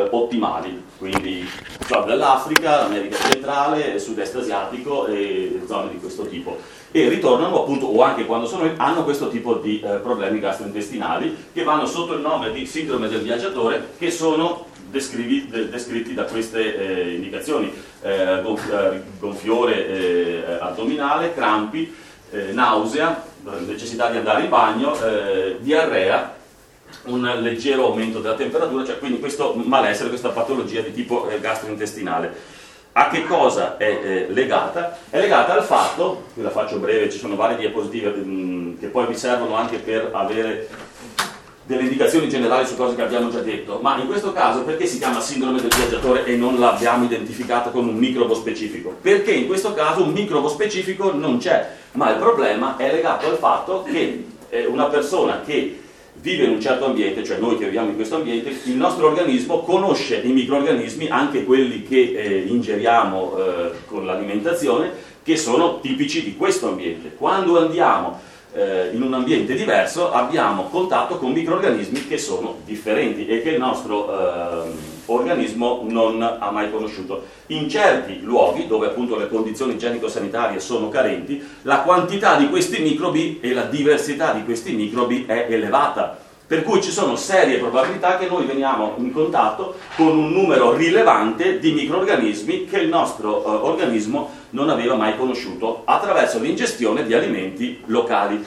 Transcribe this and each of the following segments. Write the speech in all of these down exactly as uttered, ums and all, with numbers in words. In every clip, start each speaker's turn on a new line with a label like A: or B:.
A: ottimali, quindi zone dell'Africa, America centrale, sud-est asiatico e zone di questo tipo, e ritornano appunto, o anche quando sono, hanno questo tipo di eh, problemi gastrointestinali che vanno sotto il nome di sindrome del viaggiatore, che sono descrivi, de, descritti da queste eh, indicazioni: eh, gonf, eh, gonfiore eh, addominale, crampi, eh, nausea, necessità di andare in bagno, eh, diarrea, un leggero aumento della temperatura, cioè quindi questo malessere, questa patologia di tipo eh, gastrointestinale. A che cosa è eh, legata? È legata al fatto, qui la faccio breve, ci sono varie diapositive mh, che poi vi servono anche per avere delle indicazioni generali su cose che abbiamo già detto, ma in questo caso perché si chiama sindrome del viaggiatore e non l'abbiamo identificata con un microbo specifico? Perché in questo caso un microbo specifico non c'è, ma il problema è legato al fatto che eh, una persona che vive in un certo ambiente, cioè noi che viviamo in questo ambiente, il nostro organismo conosce i microrganismi, anche quelli che eh, ingeriamo eh, con l'alimentazione, che sono tipici di questo ambiente. Quando andiamo eh, in un ambiente diverso abbiamo contatto con microrganismi che sono differenti e che il nostro eh, organismo non ha mai conosciuto. In certi luoghi, dove appunto le condizioni igienico-sanitarie sono carenti, la quantità di questi microbi e la diversità di questi microbi è elevata, per cui ci sono serie probabilità che noi veniamo in contatto con un numero rilevante di microrganismi che il nostro eh, organismo non aveva mai conosciuto attraverso l'ingestione di alimenti locali.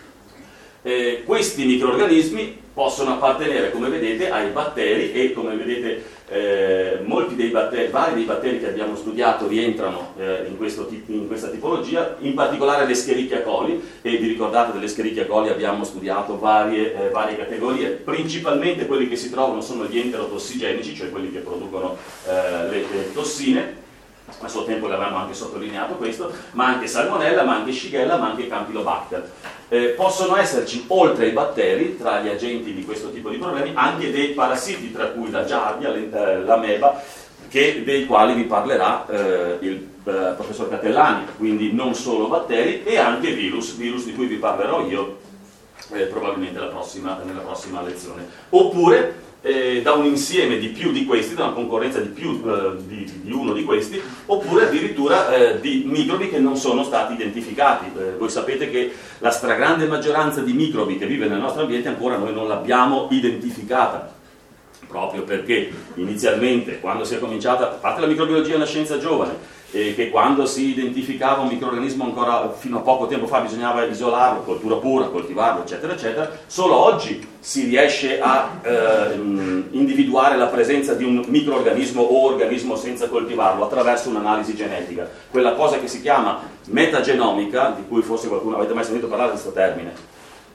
A: Eh, questi microrganismi possono appartenere, come vedete, ai batteri e, come vedete, eh, molti dei batteri, vari dei batteri che abbiamo studiato rientrano eh, in, questo, in questa tipologia, in particolare le Escherichia coli, e vi ricordate delle Escherichia coli abbiamo studiato varie, eh, varie categorie. Principalmente quelli che si trovano sono gli enterotossigenici, cioè quelli che producono eh, le, le tossine. A suo tempo l'avevamo anche sottolineato questo, ma anche Salmonella, ma anche Shigella, ma anche Campylobacter. Eh, possono esserci, oltre ai batteri, tra gli agenti di questo tipo di problemi, anche dei parassiti, tra cui la giardia, eh, l'ameba, che, dei quali vi parlerà eh, il eh, professor Catellani, quindi non solo batteri, e anche virus, virus di cui vi parlerò io eh, probabilmente la prossima, nella prossima lezione. Oppure Eh, da un insieme di più di questi, da una concorrenza di più eh, di, di uno di questi, oppure addirittura eh, di microbi che non sono stati identificati. Eh, voi sapete che la stragrande maggioranza di microbi che vive nel nostro ambiente ancora noi non l'abbiamo identificata, proprio perché inizialmente, quando si è cominciata, a parte la microbiologia è una scienza giovane, e che quando si identificava un microrganismo ancora fino a poco tempo fa bisognava isolarlo, coltura pura, coltivarlo, eccetera, eccetera, solo oggi si riesce a eh, individuare la presenza di un microrganismo o organismo senza coltivarlo attraverso un'analisi genetica, quella cosa che si chiama metagenomica, di cui forse qualcuno avete mai sentito parlare di questo termine.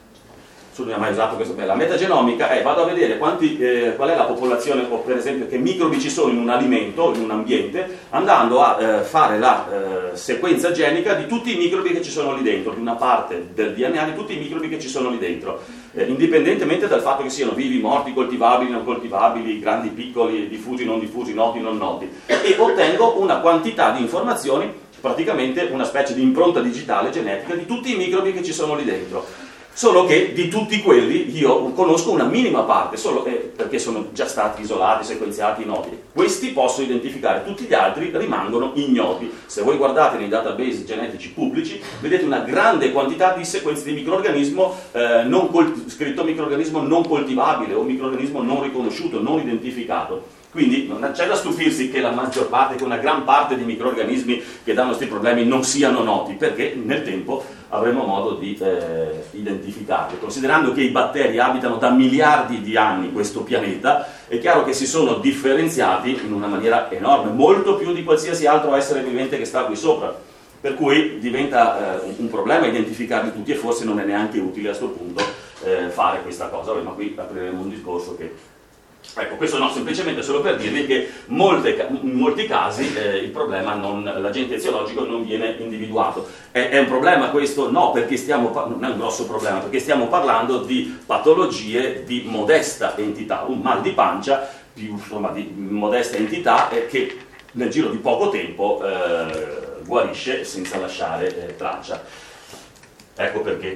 A: Non ha mai usato questo. La metagenomica è vado a vedere quanti, eh, qual è la popolazione, o per esempio che microbi ci sono in un alimento, in un ambiente, andando a eh, fare la eh, sequenza genica di tutti i microbi che ci sono lì dentro, di una parte del D N A di tutti i microbi che ci sono lì dentro, eh, indipendentemente dal fatto che siano vivi, morti, coltivabili, non coltivabili, grandi, piccoli, diffusi, non diffusi, noti, non noti, e ottengo una quantità di informazioni, praticamente una specie di impronta digitale genetica di tutti i microbi che ci sono lì dentro. Solo che di tutti quelli io conosco una minima parte, solo eh, perché sono già stati isolati, sequenziati, noti. Questi posso identificare, tutti gli altri rimangono ignoti. Se voi guardate nei database genetici pubblici, vedete una grande quantità di sequenze di microrganismo eh, non scritto microrganismo non coltivabile o microrganismo non riconosciuto, non identificato. Quindi non c'è da stupirsi che la maggior parte, che una gran parte di microrganismi che danno questi problemi non siano noti, perché nel tempo avremo modo di eh, identificarli. Considerando che i batteri abitano da miliardi di anni questo pianeta, è chiaro che si sono differenziati in una maniera enorme, molto più di qualsiasi altro essere vivente che sta qui sopra. Per cui diventa eh, un problema identificarli tutti e forse non è neanche utile a questo punto eh, fare questa cosa. Vabbè, ma qui apriremo un discorso che... Ecco, questo no, semplicemente solo per dirvi che molte, in molti casi eh, il problema, non, l'agente eziologico non viene individuato. È, è un problema questo? No, perché stiamo, non è un grosso problema, perché stiamo parlando di patologie di modesta entità, un mal di pancia più, insomma, di modesta entità eh, che nel giro di poco tempo eh, guarisce senza lasciare eh, traccia. Ecco perché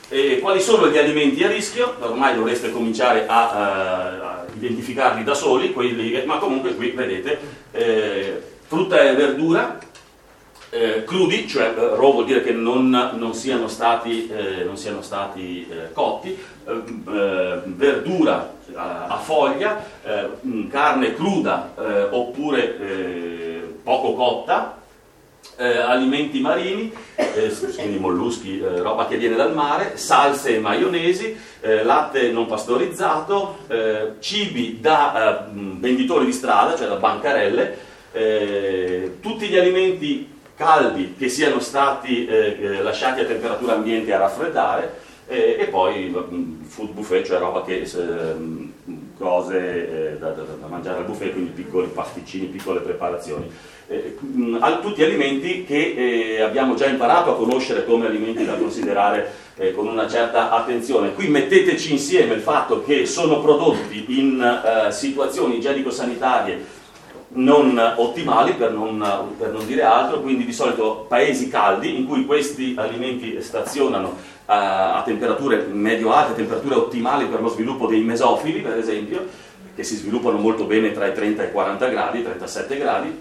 A: E quali sono gli alimenti a rischio? Ormai dovreste cominciare a, a identificarli da soli, quelli, ma comunque qui vedete eh, frutta e verdura eh, crudi, cioè eh, raw vuol dire che non, non siano stati, eh, non siano stati eh, cotti, eh, eh, verdura a, a foglia, eh, carne cruda eh, oppure eh, poco cotta, Eh, alimenti marini, eh, quindi molluschi, eh, roba che viene dal mare, salse e maionesi, eh, latte non pastorizzato, eh, cibi da eh, venditori di strada, cioè da bancarelle, eh, tutti gli alimenti caldi che siano stati eh, lasciati a temperatura ambiente a raffreddare, eh, e poi food buffet, cioè roba che eh, cose eh, da, da, da mangiare al buffet, quindi piccoli pasticcini, piccole preparazioni. Eh, mh, tutti alimenti che eh, abbiamo già imparato a conoscere come alimenti da considerare eh, con una certa attenzione. Qui metteteci insieme il fatto che sono prodotti in eh, situazioni igienico-sanitarie non ottimali, per non, per non dire altro, quindi di solito paesi caldi in cui questi alimenti stazionano a, a temperature medio-alte, temperature ottimali per lo sviluppo dei mesofili, per esempio, che si sviluppano molto bene tra i trenta e i quaranta gradi, trentasette gradi,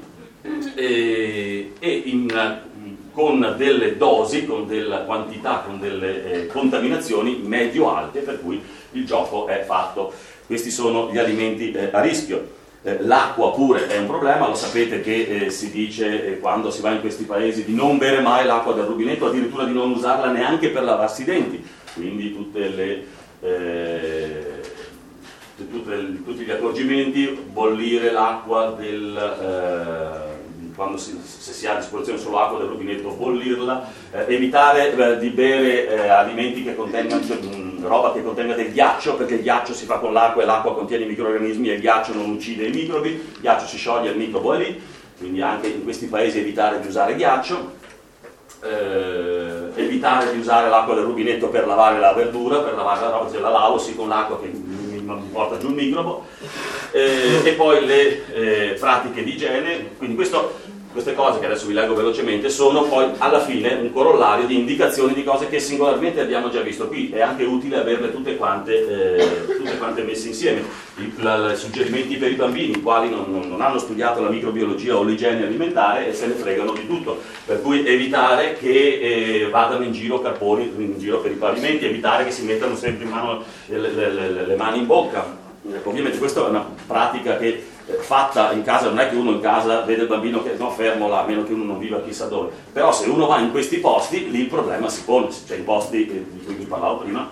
A: e, e in, con delle dosi, con della quantità, con delle eh, contaminazioni medio-alte, per cui il gioco è fatto. Questi sono gli alimenti eh, a rischio. Eh, l'acqua pure è un problema, lo sapete che eh, si dice eh, quando si va in questi paesi di non bere mai l'acqua del rubinetto, addirittura di non usarla neanche per lavarsi i denti, quindi tutte le... Eh, Tutte, tutti gli accorgimenti, bollire l'acqua del, eh, quando si, se si ha a disposizione solo acqua del rubinetto, bollirla, eh, evitare eh, di bere eh, alimenti che contengano mh, roba che contenga del ghiaccio, perché il ghiaccio si fa con l'acqua e l'acqua contiene i microrganismi e il ghiaccio non uccide i microbi, il ghiaccio si scioglie, il microbo è lì, quindi anche in questi paesi evitare di usare ghiaccio. Eh, evitare di usare l'acqua del rubinetto per lavare la verdura, per lavare la roba, se la lavo sì con l'acqua che non mi porta giù il microbo, eh, e poi le eh, pratiche di igiene, quindi questo, queste cose che adesso vi leggo velocemente sono poi alla fine un corollario di indicazioni di cose che singolarmente abbiamo già visto. Qui è anche utile averle tutte quante, eh, tutte quante messe insieme, i la, suggerimenti per i bambini, i quali non, non, non hanno studiato la microbiologia o l'igiene alimentare e se ne fregano di tutto, per cui evitare che eh, vadano in giro carponi in giro per i pavimenti, evitare che si mettano sempre in mano le, le, le, le mani in bocca. Ovviamente questa è una pratica che eh, fatta in casa, non è che uno in casa vede il bambino che no, fermo là, a meno che uno non viva chissà dove, però se uno va in questi posti lì il problema si pone, cioè i posti eh, di cui vi parlavo prima.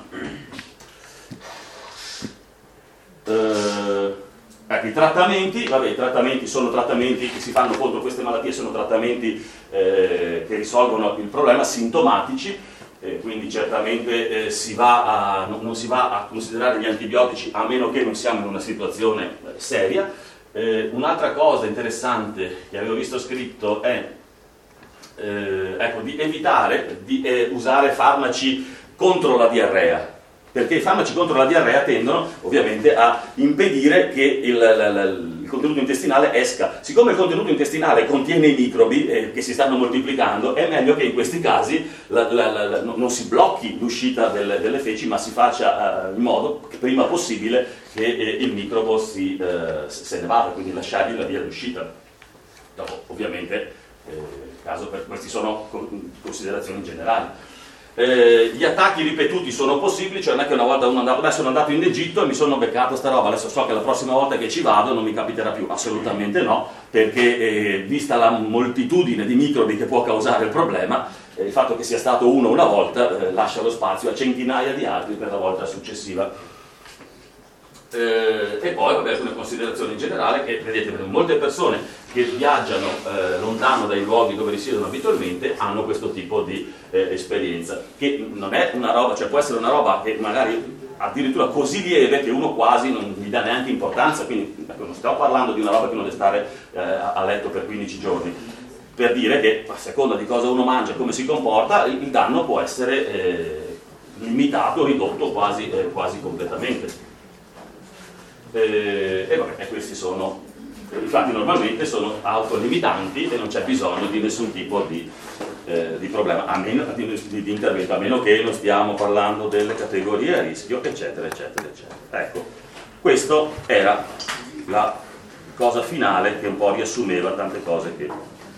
A: Eh, ecco, i trattamenti, vabbè, i trattamenti sono trattamenti che si fanno contro queste malattie, sono trattamenti eh, che risolvono il problema, sintomatici. Eh, quindi certamente eh, si va a, no, non si va a considerare gli antibiotici a meno che non siamo in una situazione eh, seria. Eh, un'altra cosa interessante che avevo visto scritto è eh, ecco, di evitare di eh, usare farmaci contro la diarrea, perché i farmaci contro la diarrea tendono ovviamente a impedire che il, il, il contenuto intestinale esca. Siccome il contenuto intestinale contiene i microbi eh, che si stanno moltiplicando, è meglio che in questi casi la, la, la, la, non si blocchi l'uscita delle, delle feci, ma si faccia uh, in modo che prima possibile che eh, il microbo si, uh, se ne vada, quindi lasciargli la via d'uscita. Dopo, ovviamente, eh, caso per, queste sono considerazioni generali. Eh, gli attacchi ripetuti sono possibili, cioè non è che una volta uno andato, adesso sono andato in Egitto e mi sono beccato sta roba, adesso so che la prossima volta che ci vado non mi capiterà più, assolutamente no, perché eh, vista la moltitudine di microbi che può causare il problema, eh, il fatto che sia stato uno una volta eh, lascia lo spazio a centinaia di altri per la volta successiva. Eh, e poi vabbè, alcune considerazioni in generale che vedete, molte persone che viaggiano eh, lontano dai luoghi dove risiedono abitualmente hanno questo tipo di eh, esperienza, che non è una roba, cioè può essere una roba che magari addirittura così lieve che uno quasi non gli dà neanche importanza, quindi ecco, non stiamo parlando di una roba che uno deve stare eh, a letto per quindici giorni, per dire che a seconda di cosa uno mangia e come si comporta il danno può essere eh, limitato, ridotto quasi, eh, quasi completamente. Eh, e vabbè, questi sono, infatti normalmente sono autolimitanti e non c'è bisogno di nessun tipo di eh, di problema, a meno, di, di intervento, a meno che non stiamo parlando delle categorie a rischio, eccetera, eccetera, eccetera. Ecco, questa era la cosa finale che un po' riassumeva tante cose che,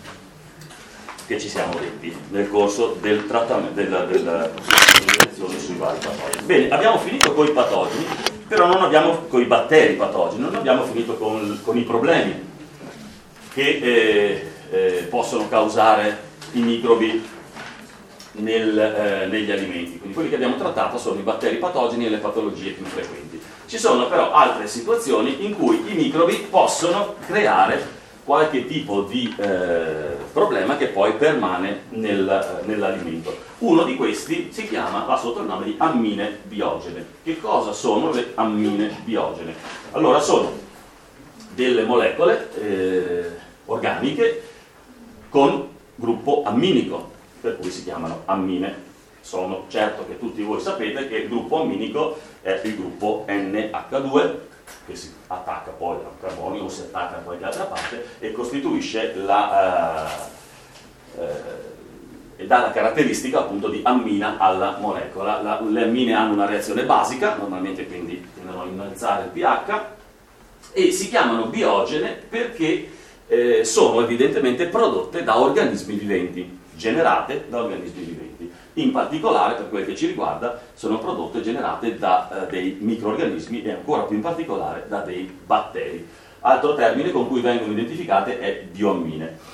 A: che ci siamo detti nel corso del trattamento, della, della, della lezione sui vari patogeni. Bene, abbiamo finito con i patogeni, però non abbiamo con i batteri patogeni, non abbiamo finito con, con i problemi che eh, eh, possono causare i microbi nel, eh, negli alimenti. Quindi quelli che abbiamo trattato sono i batteri patogeni e le patologie più frequenti. Ci sono però altre situazioni in cui i microbi possono creare qualche tipo di eh, problema che poi permane nel, nell'alimento. Uno di questi si chiama, va sotto il nome di ammine biogene. Che cosa sono le ammine biogene? Allora, sono delle molecole eh, organiche con gruppo amminico, per cui si chiamano ammine. Sono certo che tutti voi sapete che il gruppo amminico è il gruppo N H due, che si attacca poi al carbonio o si attacca a qualche altra parte e costituisce la eh, eh, e dà la caratteristica appunto di ammina alla molecola. La, le ammine hanno una reazione basica, normalmente quindi tendono a innalzare il pH, e si chiamano biogene perché eh, sono evidentemente prodotte da organismi viventi, generate da organismi viventi. In particolare, per quel che ci riguarda, sono prodotte generate da eh, dei microrganismi e ancora più in particolare da dei batteri. Altro termine con cui vengono identificate è bioammine.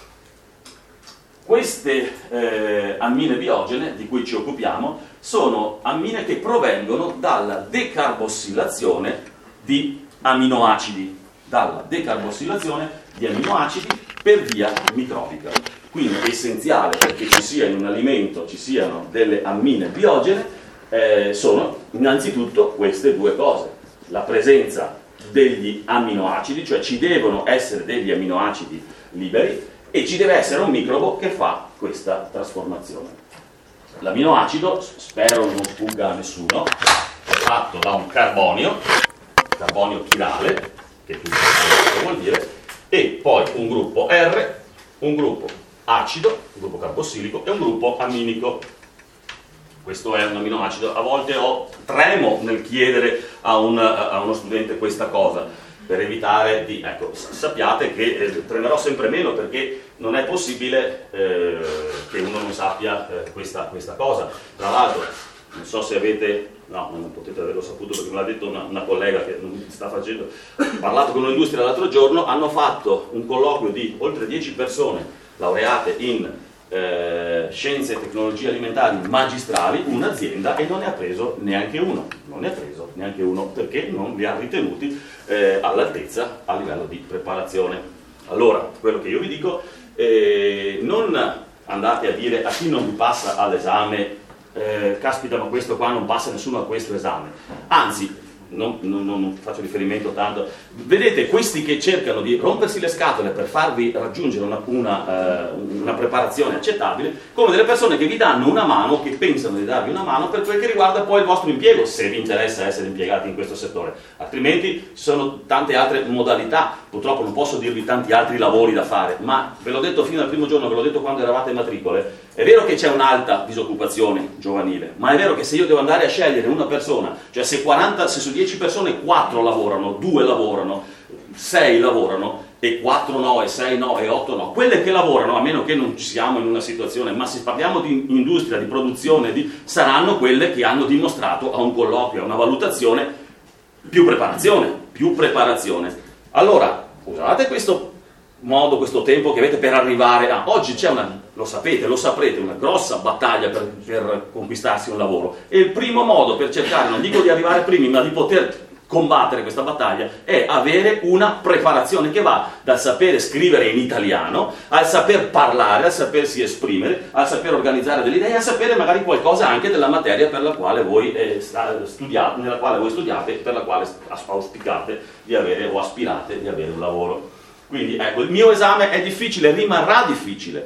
A: Queste eh, ammine biogene di cui ci occupiamo sono ammine che provengono dalla decarbossilazione di aminoacidi, dalla decarbossilazione di aminoacidi per via microbica. Quindi è essenziale perché ci sia in un alimento, ci siano delle ammine biogene, eh, sono innanzitutto queste due cose: la presenza degli aminoacidi, cioè ci devono essere degli aminoacidi liberi, e ci deve essere un microbo che fa questa trasformazione. L'aminoacido, spero non sfugga a nessuno, è fatto da un carbonio, carbonio chirale, che tutti sapete cosa vuol dire, e poi un gruppo R, un gruppo acido, un gruppo carbossilico e un gruppo amminico. Questo è un aminoacido. A volte ho tremo nel chiedere a, un, a uno studente questa cosa, per evitare di, ecco, sappiate che eh, tremerò sempre meno perché non è possibile eh, che uno non sappia eh, questa, questa cosa. Tra l'altro, non so se avete, no, non potete averlo saputo perché me l'ha detto una, una collega che non sta facendo, ho parlato con un'industria l'altro giorno, hanno fatto un colloquio di oltre dieci persone laureate in eh, scienze e tecnologie alimentari magistrali, un'azienda, e non ne ha preso neanche uno, non ne ha preso neanche uno perché non li ha ritenuti eh, all'altezza a livello di preparazione. Allora, quello che io vi dico, eh, non andate a dire a chi non vi passa all'esame eh, caspita, ma questo qua non passa nessuno a questo esame, anzi, Non, non, non faccio riferimento tanto, vedete questi che cercano di rompersi le scatole per farvi raggiungere una, una, uh, una preparazione accettabile, come delle persone che vi danno una mano, che pensano di darvi una mano per quel che riguarda poi il vostro impiego, se vi interessa essere impiegati in questo settore. Altrimenti ci sono tante altre modalità, purtroppo non posso dirvi tanti altri lavori da fare, ma ve l'ho detto fino al primo giorno, ve l'ho detto quando eravate in matricole. È vero che c'è un'alta disoccupazione giovanile, ma è vero che se io devo andare a scegliere una persona, cioè se, quaranta, se su dieci persone quattro lavorano, due lavorano, sei lavorano, e quattro no, e sei no, e otto no, quelle che lavorano, a meno che non siamo in una situazione, ma se parliamo di industria, di produzione, di, saranno quelle che hanno dimostrato a un colloquio, a una valutazione, più preparazione, più preparazione. Allora, usate questo modo, questo tempo che avete per arrivare a... Oggi c'è una, lo sapete, lo saprete, una grossa battaglia per, per conquistarsi un lavoro, e il primo modo per cercare, non dico di arrivare primi, ma di poter combattere questa battaglia, è avere una preparazione che va dal sapere scrivere in italiano, al saper parlare, al sapersi esprimere, al saper organizzare delle idee, a sapere magari qualcosa anche della materia per la quale voi eh, studiate, nella quale voi studiate, per la quale auspicate di avere o aspirate di avere un lavoro. Quindi ecco, il mio esame è difficile, rimarrà difficile,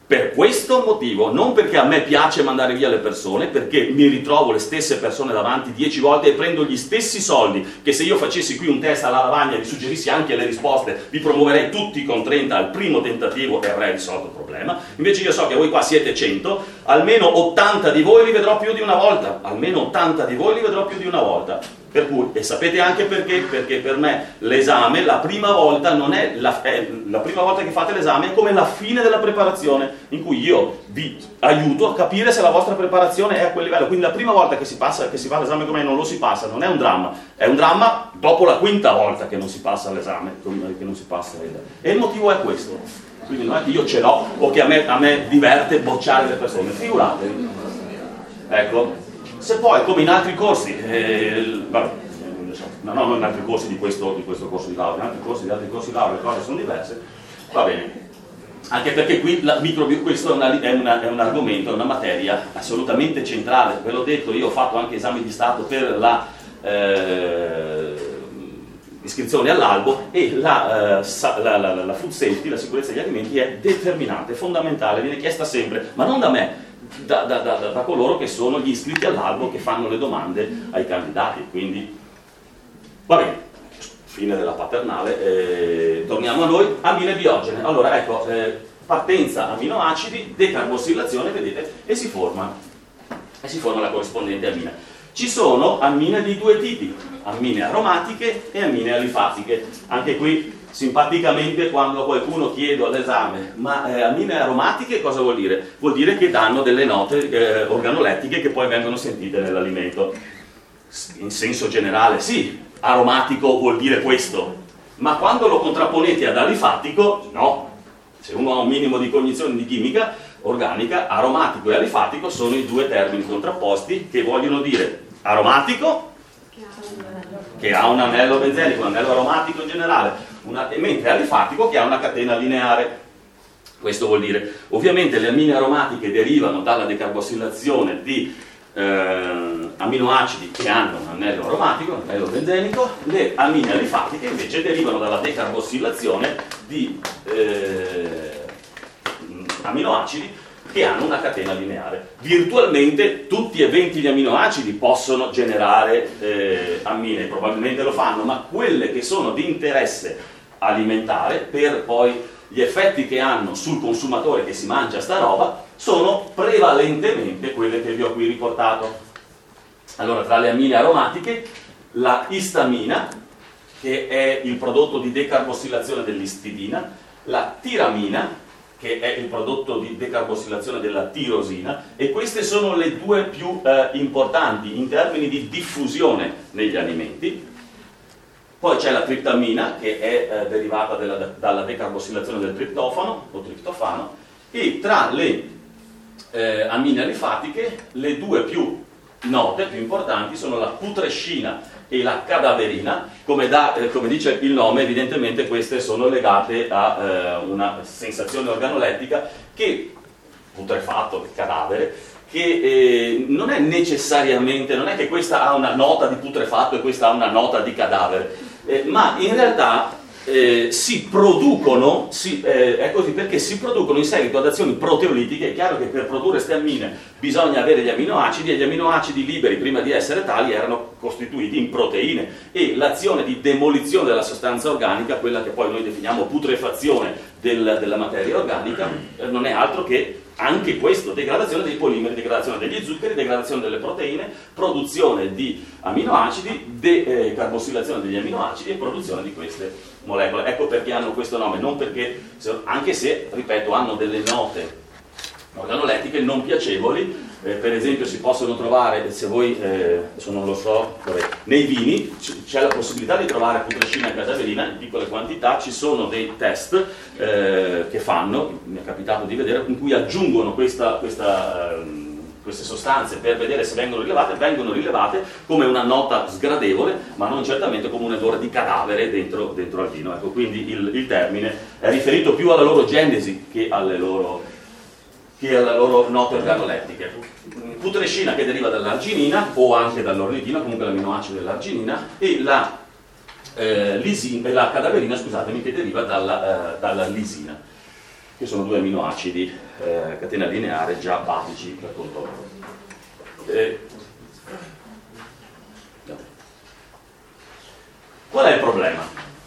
A: Per questo motivo, non perché a me piace mandare via le persone, perché mi ritrovo le stesse persone davanti dieci volte e prendo gli stessi soldi, che se io facessi qui un test alla lavagna e vi suggerissi anche le risposte, vi promuoverei tutti con trenta al primo tentativo e avrei risolto il problema. Invece io so che voi qua siete cento, almeno ottanta di voi li vedrò più di una volta, almeno ottanta di voi li vedrò più di una volta. Per cui, e sapete anche perché? Perché per me l'esame, la prima volta non è la, è la prima volta che fate l'esame è come la fine della preparazione, in cui io vi aiuto a capire se la vostra preparazione è a quel livello. Quindi la prima volta che si passa, che si fa l'esame con me non lo si passa, non è un dramma, è un dramma dopo la quinta volta che non si passa l'esame, che non si passa il... E il motivo è questo. Quindi non è che io ce l'ho o che a me, a me diverte bocciare le persone, figuratevi. Ecco. Se poi, come in altri corsi, eh, vabbè, no, no, non in altri corsi di questo, di questo corso di laurea, in altri corsi di altri corsi di laurea le cose sono diverse, va bene. Anche perché qui la microbio, questo è, una, è, una, è un argomento, è una materia assolutamente centrale. Ve l'ho detto, io ho fatto anche esami di Stato per la eh, iscrizione all'albo e la, eh, la, la, la food safety, la sicurezza degli alimenti è determinante, è fondamentale, viene chiesta sempre, ma non da me. Da, da, da, da coloro che sono gli iscritti all'albo, che fanno le domande ai candidati. Quindi va bene, fine della paternale, eh, torniamo a noi. Amine biogene, allora ecco, eh, partenza aminoacidi, decarbossilazione, vedete, e si forma e si forma la corrispondente amina. Ci sono ammine di due tipi, ammine aromatiche e ammine alifatiche. Anche qui simpaticamente, quando qualcuno chiede all'esame ma eh, ammine aromatiche cosa vuol dire? Vuol dire che danno delle note eh, organolettiche che poi vengono sentite nell'alimento. In senso generale sì, aromatico vuol dire questo, ma quando lo contrapponete ad alifatico, no. Se uno ha un minimo di cognizione di chimica organica, aromatico e alifatico sono i due termini contrapposti che vogliono dire aromatico, che ha un anello benzenico, un anello aromatico in generale, una, mentre alifatico che ha una catena lineare. Questo vuol dire, ovviamente le ammine aromatiche derivano dalla decarbossilazione di eh, aminoacidi che hanno un anello aromatico, un anello benzenico. Le ammine alifatiche invece derivano dalla decarbossilazione di eh, aminoacidi che hanno una catena lineare. Virtualmente tutti e venti gli aminoacidi possono generare eh, ammine, probabilmente lo fanno, ma quelle che sono di interesse alimentare per poi gli effetti che hanno sul consumatore che si mangia sta roba sono prevalentemente quelle che vi ho qui riportato. Allora, tra le ammine aromatiche, la istamina, che è il prodotto di decarbossilazione dell'istidina, la tiramina, che è il prodotto di decarbossilazione della tirosina, e queste sono le due più eh, importanti in termini di diffusione negli alimenti. Poi c'è la triptamina, che è eh, derivata della, dalla decarbossilazione del triptofano o triptofano, e tra le eh, ammine alifatiche le due più note, più importanti, sono la putrescina e la cadaverina. Come, da, eh, come dice il nome, evidentemente queste sono legate a eh, una sensazione organolettica che, putrefatto, cadavere, che eh, non è necessariamente, non è che questa ha una nota di putrefatto e questa ha una nota di cadavere, eh, ma in realtà eh, si producono, si, eh, è così perché si producono in seguito ad azioni proteolitiche. È chiaro che per produrre queste ammine bisogna avere gli aminoacidi, e gli aminoacidi liberi, prima di essere tali, erano costituiti in proteine, e l'azione di demolizione della sostanza organica, quella che poi noi definiamo putrefazione del, della materia organica, eh, non è altro che anche questo: degradazione dei polimeri, degradazione degli zuccheri, degradazione delle proteine, produzione di aminoacidi, decarbossilazione degli aminoacidi e produzione di queste molecole. Ecco perché hanno questo nome, non perché, anche se, ripeto, hanno delle note organolettiche non piacevoli. Eh, per esempio si possono trovare, se voi, eh, adesso non lo so, vabbè, nei vini c'è la possibilità di trovare putrescina e cadaverina in piccole quantità. Ci sono dei test eh, che fanno, mi è capitato di vedere, in cui aggiungono questa, questa, eh, queste sostanze per vedere se vengono rilevate. Vengono rilevate come una nota sgradevole, ma non certamente come un odore di cadavere dentro, dentro al vino. Ecco, quindi il, il termine è riferito più alla loro genesi che alle loro che alla loro note organolettiche. Putrescina, che deriva dall'arginina o anche dall'ornitina, comunque l'aminoacido dell'arginina, e la, eh, lisina, la cadaverina, scusatemi, che deriva dalla, eh, dalla lisina. che sono due aminoacidi eh, catena lineare già basici per conto loro. Eh, qual è il problema?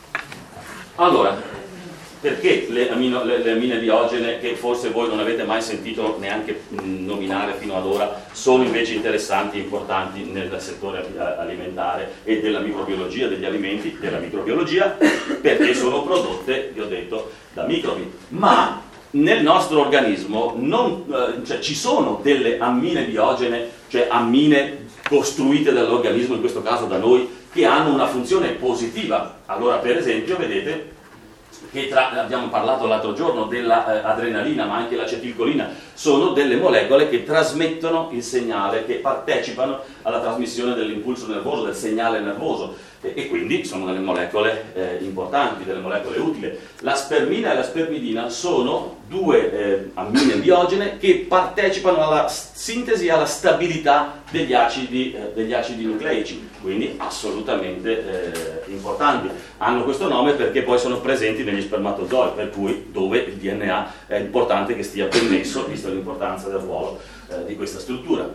A: Allora, perché le, amino, le, le amine biogene, che forse voi non avete mai sentito neanche nominare fino ad ora, sono invece interessanti e importanti nel settore alimentare e della microbiologia degli alimenti, della microbiologia, perché sono prodotte, vi ho detto, da microbi. Ma nel nostro organismo non, eh, cioè, ci sono delle amine biogene, cioè amine costruite dall'organismo, in questo caso da noi, che hanno una funzione positiva. Allora, per esempio, vedete che tra, abbiamo parlato l'altro giorno dell'adrenalina, ma anche l'acetilcolina, sono delle molecole che trasmettono il segnale, che partecipano alla trasmissione dell'impulso nervoso, del segnale nervoso, e, e quindi sono delle molecole eh, importanti, delle molecole utili. La spermina e la spermidina sono due eh, ammine biogene che partecipano alla sintesi e alla stabilità degli acidi, eh, degli acidi nucleici, quindi assolutamente eh, importanti. Hanno questo nome perché poi sono presenti negli spermatozoi, per cui dove il D N A è importante che stia ben messo, vista l'importanza del ruolo eh, di questa struttura.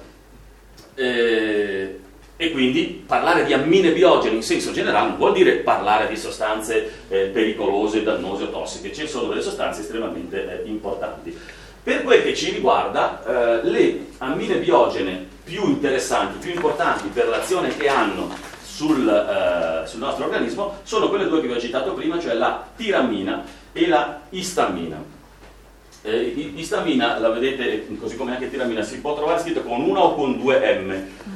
A: Eh, e quindi parlare di ammine biogene in senso generale non vuol dire parlare di sostanze eh, pericolose, dannose o tossiche. Ci sono delle sostanze estremamente eh, importanti. Per quel che ci riguarda, eh, le ammine biogene più interessanti, più importanti per l'azione che hanno sul, eh, sul nostro organismo sono quelle due che vi ho citato prima, cioè la tirammina e la istamina. Eh, istamina, la vedete, così come anche tirammina, si può trovare scritto con una o con due M.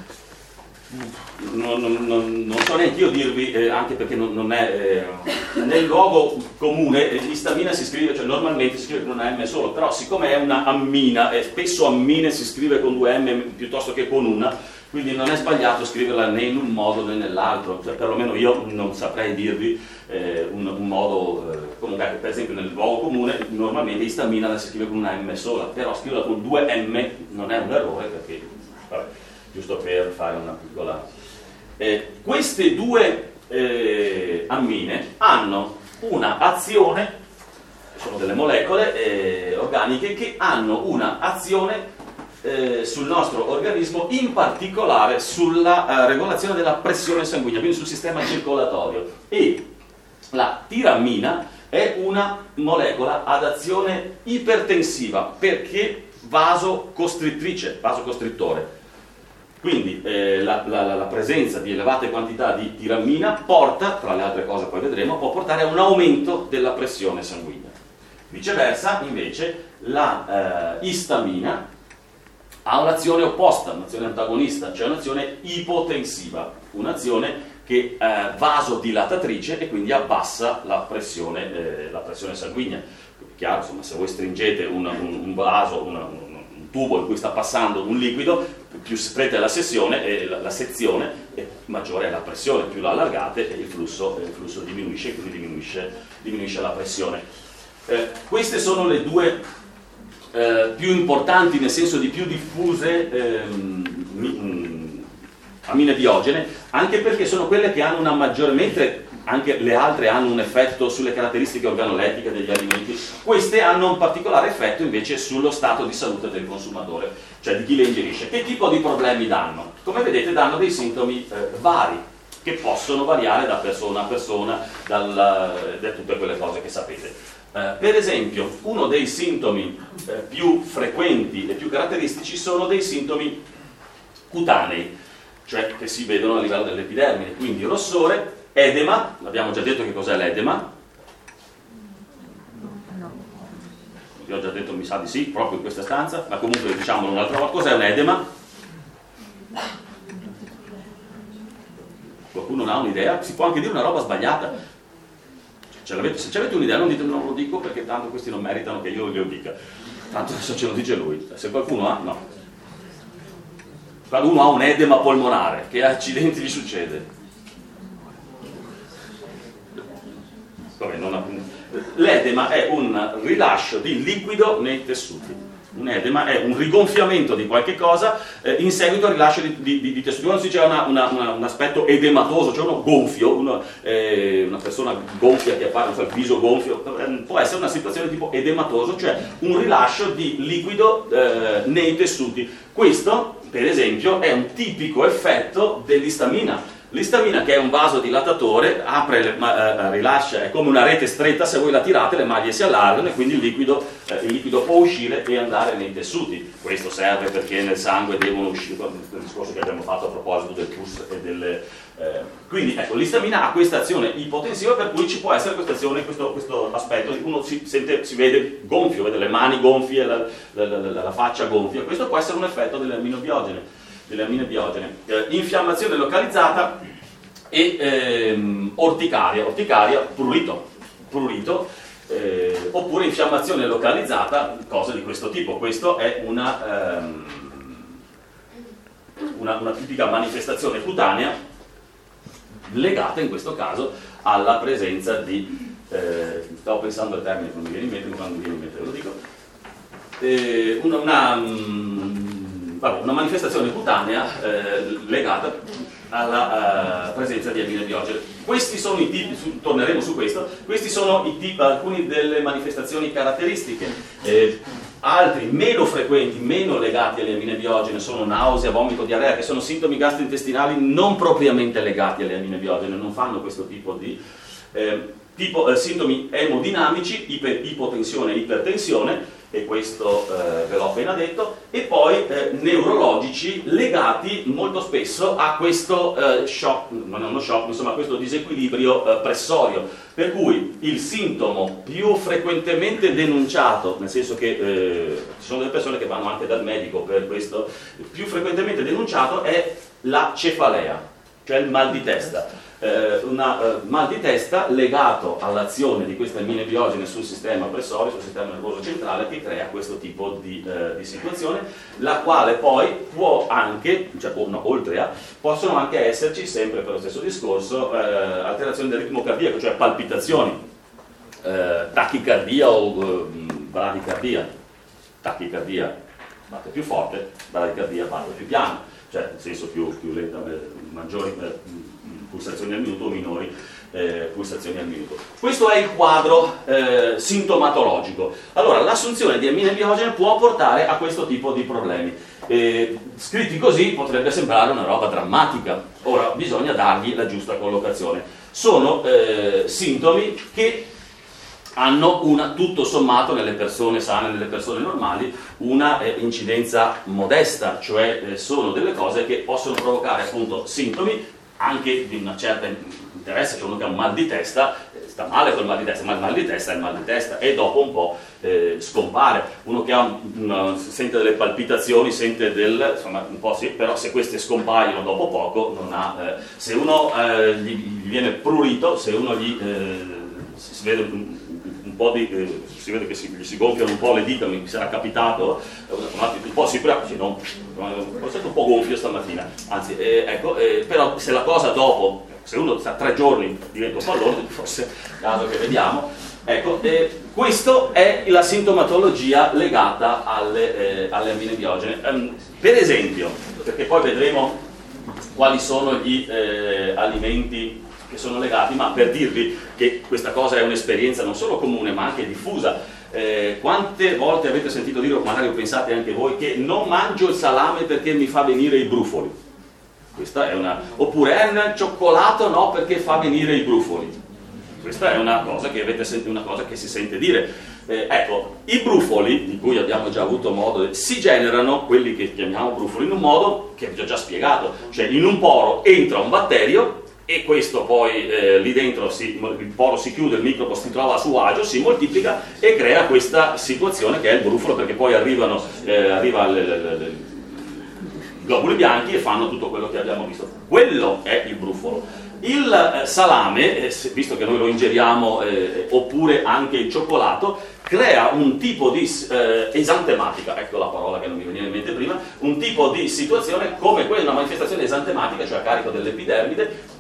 A: Non, non, non, non so neanche io dirvi, eh, anche perché non, non è eh, nel luogo comune. eh, istamina si scrive, cioè normalmente si scrive con una M solo, però siccome è una ammina, e spesso ammine si scrive con due M piuttosto che con una, quindi non è sbagliato scriverla né in un modo né nell'altro, cioè, perlomeno io non saprei dirvi eh, un, un modo, eh, comunque per esempio nel luogo comune normalmente istamina la si scrive con una M sola, però scriverla con due M non è un errore, perché vabbè, giusto per fare una piccola... Eh, queste due eh, ammine hanno una azione, sono delle molecole eh, organiche che hanno una azione eh, sul nostro organismo, in particolare sulla eh, regolazione della pressione sanguigna, quindi sul sistema circolatorio. E la tirammina è una molecola ad azione ipertensiva, perché vasocostrittrice, vasocostrittore. Quindi eh, la, la, la presenza di elevate quantità di tirammina porta, tra le altre cose poi vedremo, può portare a un aumento della pressione sanguigna. Viceversa, invece, la eh, istamina ha un'azione opposta, un'azione antagonista, cioè un'azione ipotensiva, un'azione che è vasodilatatrice e quindi abbassa la pressione, eh, la pressione sanguigna. Chiaro, insomma, se voi stringete un, un, un vaso, una, un, un tubo in cui sta passando un liquido, più stretta è la sessione e la, la sezione, e maggiore è la pressione, più la allargate e il flusso, il flusso diminuisce, e quindi diminuisce, diminuisce la pressione. Eh, queste sono le due eh, più importanti, nel senso di più diffuse ehm, mi, ammine biogene, anche perché sono quelle che hanno una maggiore, mentre anche le altre hanno un effetto sulle caratteristiche organolettiche degli alimenti, queste hanno un particolare effetto invece sullo stato di salute del consumatore, cioè di chi le ingerisce. Che tipo di problemi danno? Come vedete danno dei sintomi eh, vari, che possono variare da persona a persona, dal, da tutte quelle cose che sapete. Eh, per esempio, uno dei sintomi eh, più frequenti e più caratteristici sono dei sintomi cutanei, cioè che si vedono a livello dell'epidermide, quindi rossore, edema, abbiamo già detto che cos'è l'edema? Vi ho già detto, mi sa di sì, proprio in questa stanza, ma comunque diciamolo un'altra volta, cos'è un edema? Qualcuno non ha un'idea? Si può anche dire una roba sbagliata. Ce l'avete, se avete un'idea non dite non lo dico, perché tanto questi non meritano che io glielo dica. Tanto adesso ce lo dice lui. Se qualcuno ha, no. Quando uno ha un edema polmonare, che accidenti gli succede? Vabbè, non ha... L'edema è un rilascio di liquido nei tessuti. Un edema è un rigonfiamento di qualche cosa eh, in seguito al rilascio di, di, di, di tessuti. Quando si dice una, una, una, un aspetto edematoso, cioè uno gonfio, uno, eh, una persona gonfia che appare, il viso gonfio, eh, può essere una situazione tipo edematoso, cioè un rilascio di liquido eh, nei tessuti. Questo, per esempio, è un tipico effetto dell'istamina. L'istamina, che è un vasodilatatore, apre, le, eh, rilascia, è come una rete stretta, se voi la tirate le maglie si allargano e quindi il liquido, eh, il liquido può uscire e andare nei tessuti. Questo serve perché nel sangue devono uscire, il discorso che abbiamo fatto a proposito del pus e delle... Eh, quindi ecco, l'istamina ha questa azione ipotensiva, per cui ci può essere questa azione, questo, questo aspetto, uno si, sente, si vede gonfio, vede le mani gonfie, la, la, la, la, la faccia gonfia, questo può essere un effetto delle aminobiogene. delle amine biogene, eh, infiammazione localizzata e ehm, orticaria, orticaria, prurito, prurito eh, oppure infiammazione localizzata, cose di questo tipo. Questo è una, ehm, una, una tipica manifestazione cutanea legata in questo caso alla presenza di, eh, stavo pensando al termine, non mi viene in mente, quando mi viene in mente ve lo dico, eh, una, una una manifestazione cutanea eh, legata alla uh, presenza di amine biogene. Questi sono i tipi, su, torneremo su questo, questi sono i tipi, alcuni delle manifestazioni caratteristiche. Eh, altri meno frequenti, meno legati alle amine biogene sono nausea, vomito, diarrea, che sono sintomi gastrointestinali non propriamente legati alle amine biogene, non fanno questo tipo di eh, tipo, eh, sintomi emodinamici, iper, ipotensione e ipertensione, e questo eh, ve l'ho appena detto, e poi eh, neurologici legati molto spesso a questo eh, shock, non è uno shock, insomma a questo disequilibrio eh, pressorio, per cui il sintomo più frequentemente denunciato, nel senso che eh, ci sono delle persone che vanno anche dal medico per questo, più frequentemente denunciato è la cefalea, cioè il mal di testa. Eh, una eh, mal di testa legato all'azione di queste amine biogene sul sistema pressorio, sul sistema nervoso centrale, che crea questo tipo di, eh, di situazione, la quale poi può anche, cioè, no, oltre a, possono anche esserci, sempre per lo stesso discorso, eh, alterazioni del ritmo cardiaco, cioè palpitazioni, eh, tachicardia o eh, bradicardia. Tachicardia batte più forte, bradicardia batte più piano, cioè nel senso più, più lenta, maggiori eh, pulsazioni al minuto o minori eh, pulsazioni al minuto. Questo è il quadro eh, sintomatologico. Allora, l'assunzione di amine biogene può portare a questo tipo di problemi. Eh, scritti così potrebbe sembrare una roba drammatica. Ora, bisogna dargli la giusta collocazione. Sono eh, sintomi che hanno una, tutto sommato nelle persone sane, nelle persone normali, una eh, incidenza modesta, cioè eh, sono delle cose che possono provocare appunto sintomi anche di una certa interesse, cioè uno che ha un mal di testa, eh, sta male col mal di testa, ma il mal di testa è il mal di testa e dopo un po' eh, scompare. Uno che ha un, una, sente delle palpitazioni, sente del, insomma un po' sì, però se queste scompaiono dopo poco non ha, eh, se uno eh, gli, gli viene prurito, se uno gli eh, si, si vede un, un po' di, eh, si vede che si, gli si gonfiano un po' le dita, mi sarà capitato, eh, un po' si preoccupa, non, ho sento un po' gonfio stamattina, anzi, eh, ecco, eh, però se la cosa dopo, se uno sta tre giorni diventa un pallone, forse caso che vediamo, ecco, eh, questa è la sintomatologia legata alle, eh, alle amine biogene. Um, per esempio, perché poi vedremo quali sono gli eh, alimenti che sono legati, ma per dirvi che questa cosa è un'esperienza non solo comune ma anche diffusa. Eh, quante volte avete sentito dire, o magari pensate anche voi, che non mangio il salame perché mi fa venire i brufoli? Questa è una... oppure è un cioccolato no perché fa venire i brufoli. Questa è una cosa che avete sentito, una cosa che si sente dire. Eh, ecco, i brufoli, di cui abbiamo già avuto modo, si generano, quelli che chiamiamo brufoli, in un modo che vi ho già spiegato, cioè in un poro entra un batterio e questo poi eh, lì dentro si, il poro si chiude, il microbo si trova a suo agio, si moltiplica e crea questa situazione che è il brufolo, perché poi arrivano, eh, arriva le, le, le, le globuli bianchi e fanno tutto quello che abbiamo visto. Quello è il brufolo. Il eh, salame, eh, visto che noi lo ingeriamo, eh, oppure anche il cioccolato, crea un tipo di eh, esantematica, ecco la parola che non mi veniva in mente prima, un tipo di situazione come quella, una manifestazione esantematica, cioè a carico dell'epidermide,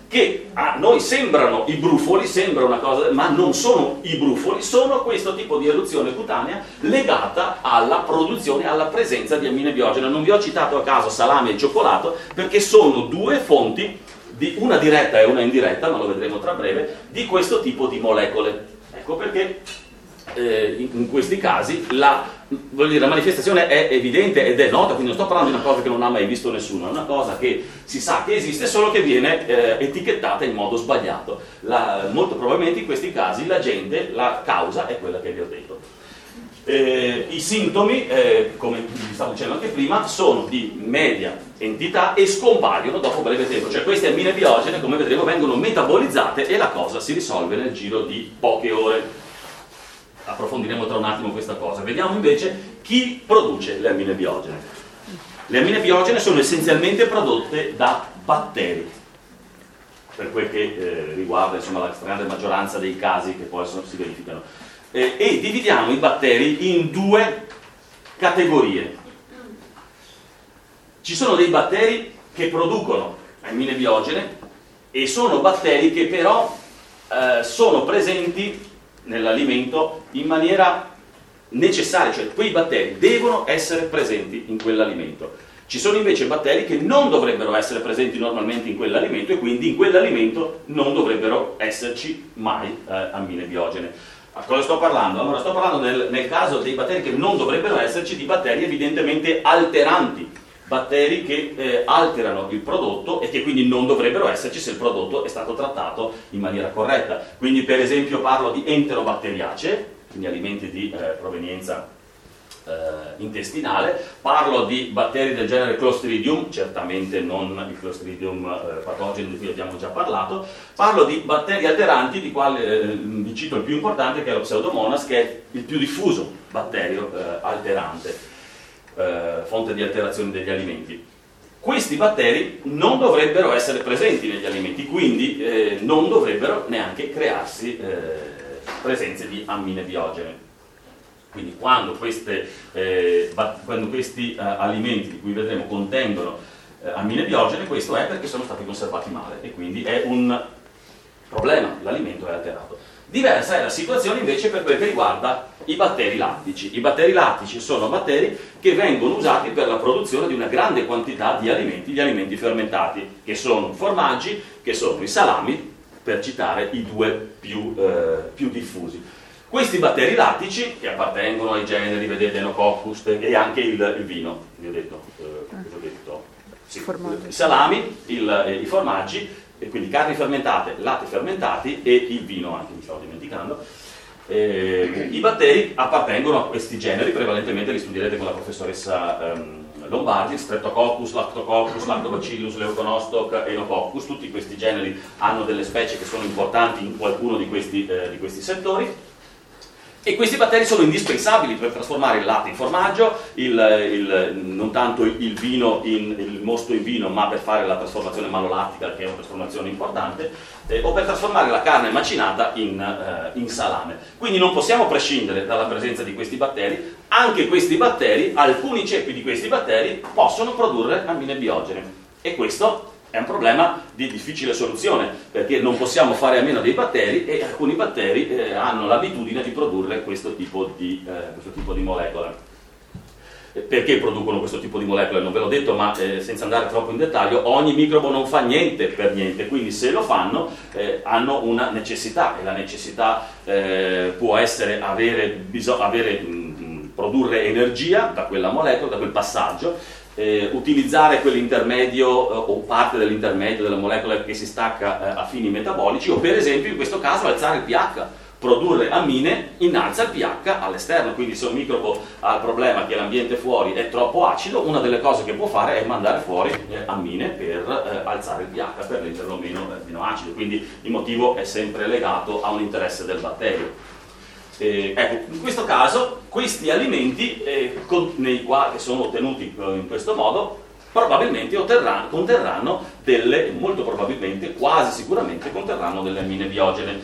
A: che a noi sembrano i brufoli, sembra una cosa, ma non sono i brufoli, sono questo tipo di eruzione cutanea legata alla produzione, alla presenza di ammine biogene. Non vi ho citato a caso salame e cioccolato, perché sono due fonti, di, una diretta e una indiretta, ma lo vedremo tra breve, di questo tipo di molecole. Ecco perché eh, in, in questi casi la... Voglio dire, la manifestazione è evidente ed è nota, quindi non sto parlando di una cosa che non ha mai visto nessuno, è una cosa che si sa che esiste, solo che viene eh, etichettata in modo sbagliato. La, molto probabilmente in questi casi la gente, la causa è quella che vi ho detto. Eh, I sintomi, eh, come vi stavo dicendo anche prima, sono di media entità e scompaiono dopo breve tempo, cioè queste ammine biogene, come vedremo, vengono metabolizzate e la cosa si risolve nel giro di poche ore. Approfondiremo tra un attimo questa cosa. Vediamo invece chi produce le ammine biogene. Le ammine biogene sono essenzialmente prodotte da batteri, per quel che eh, riguarda insomma, la stragrande maggioranza dei casi che poi sono, si verificano. Eh, e dividiamo i batteri in due categorie. Ci sono dei batteri che producono ammine biogene e sono batteri che però eh, sono presenti nell'alimento in maniera necessaria, cioè quei batteri devono essere presenti in quell'alimento. Ci sono invece batteri che non dovrebbero essere presenti normalmente in quell'alimento e quindi in quell'alimento non dovrebbero esserci mai eh, ammine biogene. A cosa sto parlando? Allora sto parlando nel, nel caso dei batteri che non dovrebbero esserci, di batteri evidentemente alteranti, batteri che eh, alterano il prodotto e che quindi non dovrebbero esserci se il prodotto è stato trattato in maniera corretta. Quindi per esempio parlo di enterobatteriacee, quindi alimenti di eh, provenienza eh, intestinale, parlo di batteri del genere Clostridium, certamente non il Clostridium eh, patogeno di cui abbiamo già parlato, parlo di batteri alteranti, di quali eh, vi cito il più importante che è lo Pseudomonas, che è il più diffuso batterio eh, alterante. Eh, fonte di alterazione degli alimenti. Questi batteri non dovrebbero essere presenti negli alimenti, quindi eh, non dovrebbero neanche crearsi eh, presenze di ammine biogene. Quindi quando, queste, eh, quando questi eh, alimenti di cui vedremo contengono eh, ammine biogene, questo è perché sono stati conservati male e quindi è un problema, l'alimento è alterato. Diversa è la situazione invece per quel che riguarda i batteri lattici. I batteri lattici sono batteri che vengono usati per la produzione di una grande quantità di alimenti, di alimenti fermentati, che sono i formaggi, che sono i salami, per citare i due più, eh, più diffusi. Questi batteri lattici, che appartengono ai generi, vedete, Enococcus e anche il, il vino, vi ho detto, eh, cosa ho detto? Sì, i salami, il, eh, i formaggi, e quindi carni fermentate, latte fermentati e il vino anche, mi stavo dimenticando. Eh, I batteri appartengono a questi generi, prevalentemente li studierete con la professoressa ehm, Lombardi, Streptococcus, Lactococcus, Lactobacillus, Leuconostoc, Enococcus. Tutti questi generi hanno delle specie che sono importanti in qualcuno di questi, eh, di questi settori. E questi batteri sono indispensabili per trasformare il latte in formaggio, il, il, non tanto il vino in, il mosto in vino, ma per fare la trasformazione malolattica, che è una trasformazione importante, eh, o per trasformare la carne macinata in, eh, in salame. Quindi non possiamo prescindere dalla presenza di questi batteri. Anche questi batteri, alcuni ceppi di questi batteri, possono produrre ammine biogene. E questo è un problema di difficile soluzione, perché non possiamo fare a meno dei batteri e alcuni batteri eh, hanno l'abitudine di produrre questo tipo di, eh, questo tipo di molecole. Perché producono questo tipo di molecole? Non ve l'ho detto, ma eh, senza andare troppo in dettaglio, ogni microbo non fa niente per niente, quindi se lo fanno eh, hanno una necessità, e la necessità eh, può essere avere, bisog- avere mh, produrre energia da quella molecola, da quel passaggio, Eh, utilizzare quell'intermedio eh, o parte dell'intermedio della molecola che si stacca eh, a fini metabolici, o per esempio in questo caso alzare il pH. Produrre ammine innalza il pH all'esterno, quindi se un microbo ha il problema che l'ambiente fuori è troppo acido, una delle cose che può fare è mandare fuori eh, ammine per eh, alzare il pH, per renderlo meno, eh, meno acido, quindi il motivo è sempre legato a un interesse del batterio. Eh, ecco, in questo caso questi alimenti eh, con, nei quali, che sono ottenuti eh, in questo modo, probabilmente otterranno, conterranno delle, molto probabilmente, quasi sicuramente conterranno delle ammine biogene.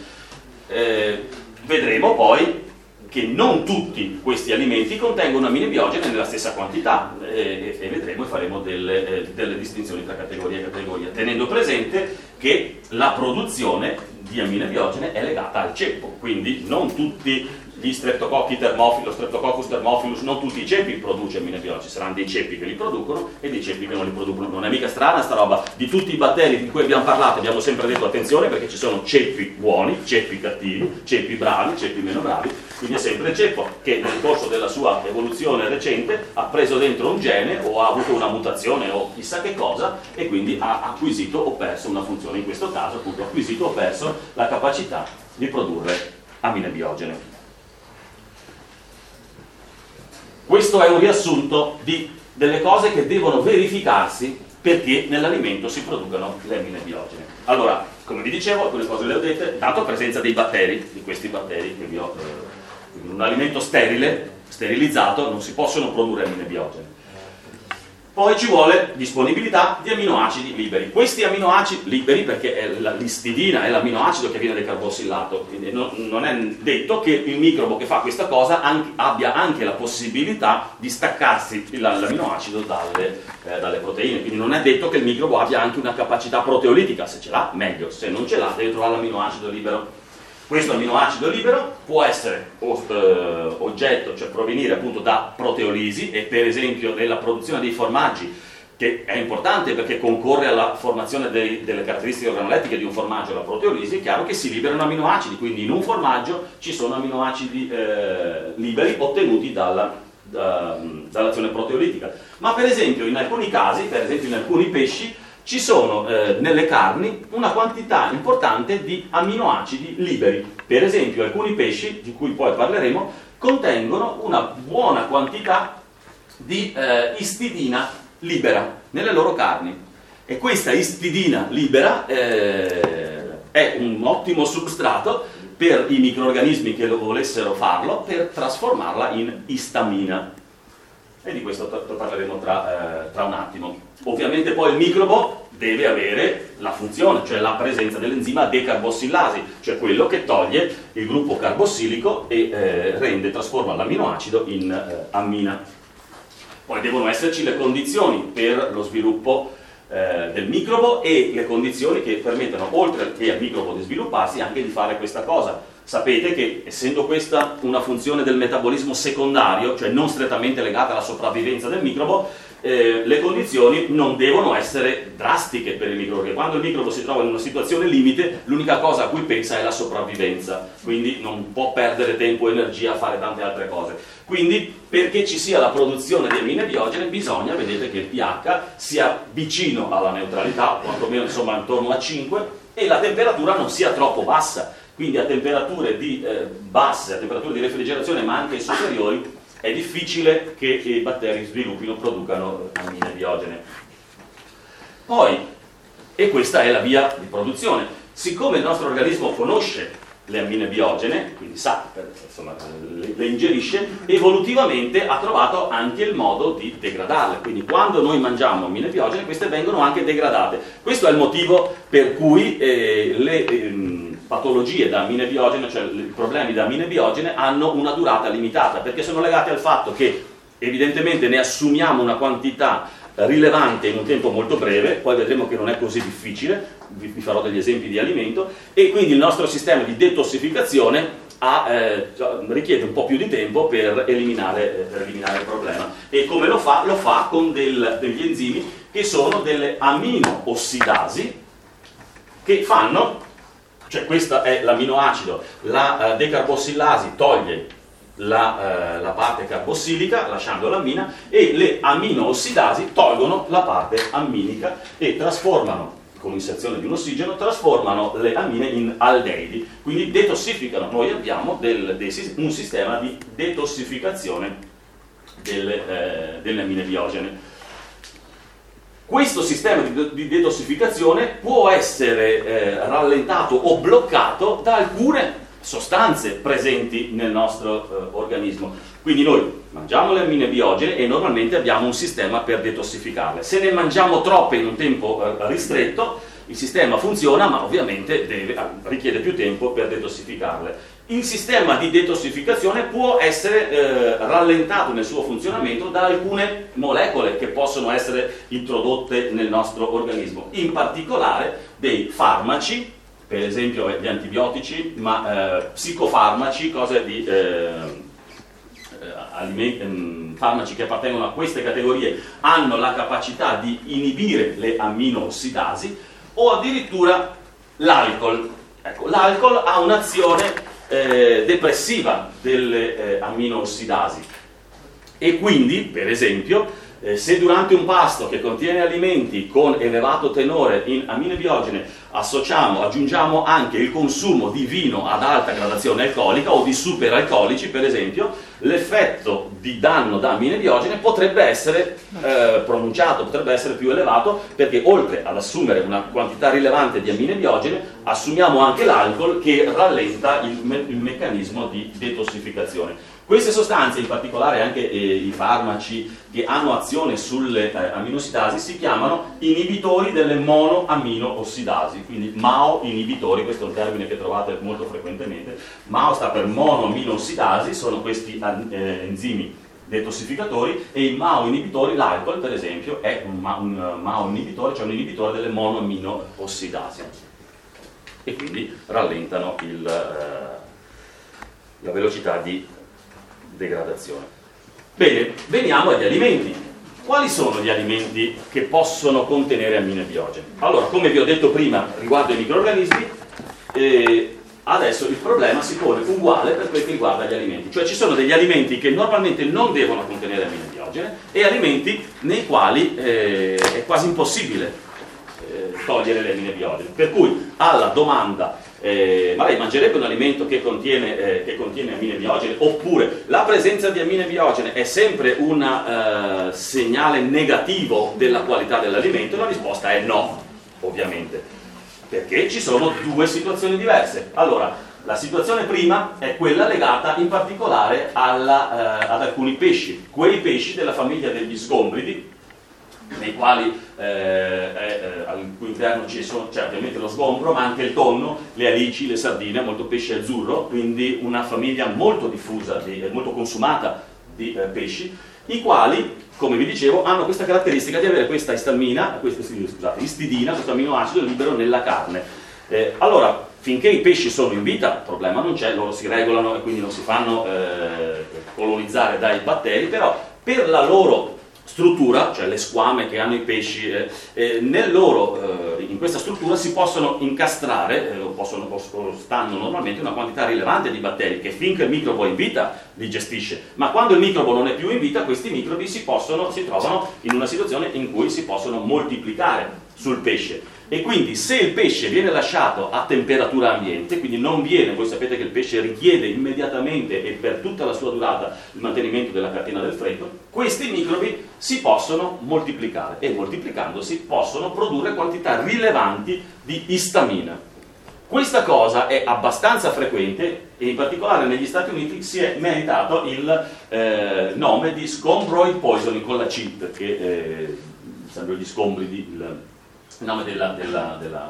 A: Eh, vedremo poi che non tutti questi alimenti contengono ammine biogene nella stessa quantità eh, e vedremo e faremo delle, eh, delle distinzioni tra categoria e categoria, tenendo presente che la produzione di ammine biogene è legata al ceppo, quindi non tutti gli streptococchi termophilus, streptococcus thermophilus, non tutti i ceppi produce ammine biogene, ci saranno dei ceppi che li producono e dei ceppi che non li producono. Non è mica strana sta roba. Di tutti i batteri di cui abbiamo parlato abbiamo sempre detto attenzione, perché ci sono ceppi buoni, ceppi cattivi, ceppi bravi, ceppi meno bravi, quindi è sempre il ceppo che nel corso della sua evoluzione recente ha preso dentro un gene o ha avuto una mutazione o chissà che cosa e quindi ha acquisito o perso una funzione, in questo caso appunto ha acquisito o perso la capacità di produrre ammine biogene. Questo è un riassunto di, delle cose che devono verificarsi perché nell'alimento si producano le ammine biogene. Allora, come vi dicevo, alcune cose le ho dette, dato presenza dei batteri, di questi batteri che vi ho, eh, in un alimento sterile, sterilizzato, non si possono produrre ammine biogene. Poi ci vuole disponibilità di amminoacidi liberi. Questi amminoacidi liberi, perché è la, l'istidina è l'amminoacido che viene decarbossillato, quindi non, non è detto che il microbo che fa questa cosa anche, abbia anche la possibilità di staccarsi l'amminoacido dalle, eh, dalle proteine, quindi non è detto che il microbo abbia anche una capacità proteolitica, se ce l'ha meglio, se non ce l'ha deve trovare l'amminoacido libero. Questo amminoacido libero può essere oggetto, cioè provenire appunto da proteolisi, e per esempio nella produzione dei formaggi, che è importante perché concorre alla formazione dei, delle caratteristiche organolettiche di un formaggio, la proteolisi, è chiaro che si liberano amminoacidi, quindi in un formaggio ci sono amminoacidi eh, liberi ottenuti dalla, da, dall'azione proteolitica. Ma per esempio in alcuni casi, per esempio in alcuni pesci, ci sono eh, nelle carni una quantità importante di amminoacidi liberi. Per esempio alcuni pesci, di cui poi parleremo, contengono una buona quantità di eh, istidina libera nelle loro carni. E questa istidina libera eh, è un ottimo substrato per i microrganismi che lo volessero farlo, per trasformarla in istamina. E di questo parleremo tra, eh, tra un attimo. Ovviamente poi il microbo deve avere la funzione, cioè la presenza dell'enzima decarbossillasi, cioè quello che toglie il gruppo carbossilico e eh, rende, trasforma l'amminoacido in eh, ammina. Poi devono esserci le condizioni per lo sviluppo eh, del microbo e le condizioni che permettono, oltre che al microbo di svilupparsi, anche di fare questa cosa. Sapete che, essendo questa una funzione del metabolismo secondario, cioè non strettamente legata alla sopravvivenza del microbo, eh, le condizioni non devono essere drastiche per il microbo, perché quando il microbo si trova in una situazione limite, l'unica cosa a cui pensa è la sopravvivenza, quindi non può perdere tempo e energia a fare tante altre cose. Quindi, perché ci sia la produzione di ammine biogene, bisogna, vedete, che il pH sia vicino alla neutralità, quantomeno insomma intorno a cinque, e la temperatura non sia troppo bassa. Quindi a temperature di, eh, basse, a temperature di refrigerazione ma anche superiori, è difficile che i batteri sviluppino, producano ammine biogene. Poi, e questa è la via di produzione, siccome il nostro organismo conosce le ammine biogene, quindi sa, insomma, le, le ingerisce, evolutivamente ha trovato anche il modo di degradarle. Quindi quando noi mangiamo ammine biogene, queste vengono anche degradate. Questo è il motivo per cui eh, le ehm, patologie da ammine biogene, cioè i problemi da ammine biogene, hanno una durata limitata, perché sono legati al fatto che evidentemente ne assumiamo una quantità rilevante in un tempo molto breve, poi vedremo che non è così difficile, vi, vi farò degli esempi di alimento, e quindi il nostro sistema di detossificazione ha, eh, richiede un po' più di tempo per eliminare, eh, per eliminare il problema. E come lo fa? Lo fa con del, degli enzimi che sono delle aminoossidasi, che fanno, cioè questo è l'amminoacido, la uh, decarbossillasi toglie La, eh, la parte carbossilica lasciando l'ammina, e le aminoossidasi tolgono la parte amminica e trasformano, con l'inserzione di un ossigeno, trasformano le ammine in aldeidi, quindi detossificano. Noi abbiamo del, del, un sistema di detossificazione delle, eh, delle ammine biogene. Questo sistema di, di detossificazione può essere eh, rallentato o bloccato da alcune sostanze presenti nel nostro eh, organismo. Quindi noi mangiamo le ammine biogene e normalmente abbiamo un sistema per detossificarle. Se ne mangiamo troppe in un tempo eh, ristretto, il sistema funziona, ma ovviamente deve, richiede più tempo per detossificarle. Il sistema di detossificazione può essere eh, rallentato nel suo funzionamento da alcune molecole che possono essere introdotte nel nostro organismo. In particolare dei farmaci, per esempio gli antibiotici, ma eh, psicofarmaci, cose di eh, alimenti, ehm, farmaci che appartengono a queste categorie hanno la capacità di inibire le aminoossidasi, o addirittura l'alcol. Ecco, l'alcol ha un'azione eh, depressiva delle eh, aminoossidasi e quindi, per esempio, eh, se durante un pasto che contiene alimenti con elevato tenore in amine biogene associamo, aggiungiamo anche il consumo di vino ad alta gradazione alcolica o di superalcolici, per esempio, l'effetto di danno da amine biogene potrebbe essere eh, pronunciato, potrebbe essere più elevato, perché oltre ad assumere una quantità rilevante di amine biogene assumiamo anche l'alcol che rallenta il, me- il meccanismo di detossificazione. Queste sostanze, in particolare anche eh, i farmaci che hanno azione sulle eh, aminoossidasi, si chiamano inibitori delle monoaminoossidasi, quindi M A O inibitori, questo è un termine che trovate molto frequentemente. M A O sta per monoaminoossidasi, sono questi eh, enzimi detossificatori, e i M A O inibitori, l'alcol per esempio, è un, un M A O inibitore, cioè un inibitore delle monoaminoossidasi, e quindi rallentano il, eh, la velocità di degradazione. Bene, veniamo agli alimenti. Quali sono gli alimenti che possono contenere amine biogene? Allora, come vi ho detto prima riguardo ai microrganismi, eh, adesso il problema si pone uguale per quel che riguarda gli alimenti, cioè ci sono degli alimenti che normalmente non devono contenere amine biogene e alimenti nei quali eh, è quasi impossibile eh, togliere le amine biogene. Per cui alla domanda Eh, ma lei mangerebbe un alimento che contiene, eh, che contiene amine biogene, oppure la presenza di amine biogene è sempre un eh, segnale negativo della qualità dell'alimento? La risposta è no, ovviamente, perché ci sono due situazioni diverse. Allora, la situazione prima è quella legata in particolare alla, eh, ad alcuni pesci, quei pesci della famiglia degli scombridi, nei quali eh, eh, al cui interno ci sono, cioè ovviamente lo sgombro, ma anche il tonno, le alici, le sardine, molto pesce azzurro, quindi una famiglia molto diffusa, di, molto consumata di eh, pesci, i quali, come vi dicevo, hanno questa caratteristica di avere questa istamina, questa, scusate, istidina, questo aminoacido libero nella carne. Eh, allora, finché i pesci sono in vita, problema non c'è, loro si regolano e quindi non si fanno eh, colonizzare dai batteri, però per la loro struttura, cioè le squame che hanno i pesci, eh, eh, nel loro, eh, in questa struttura si possono incastrare, eh, o, possono, o stanno normalmente una quantità rilevante di batteri che finché il microbo è in vita li gestisce, ma quando il microbo non è più in vita questi microbi si, possono, si trovano in una situazione in cui si possono moltiplicare sul pesce. E quindi se il pesce viene lasciato a temperatura ambiente, quindi non viene, voi sapete che il pesce richiede immediatamente e per tutta la sua durata il mantenimento della catena del freddo, questi microbi si possono moltiplicare e moltiplicandosi possono produrre quantità rilevanti di istamina. Questa cosa è abbastanza frequente e in particolare negli Stati Uniti si è meritato il eh, nome di scombroid poisoning con la C, perché eh, sarebbero gli scombri di... Il, il nome della, della, della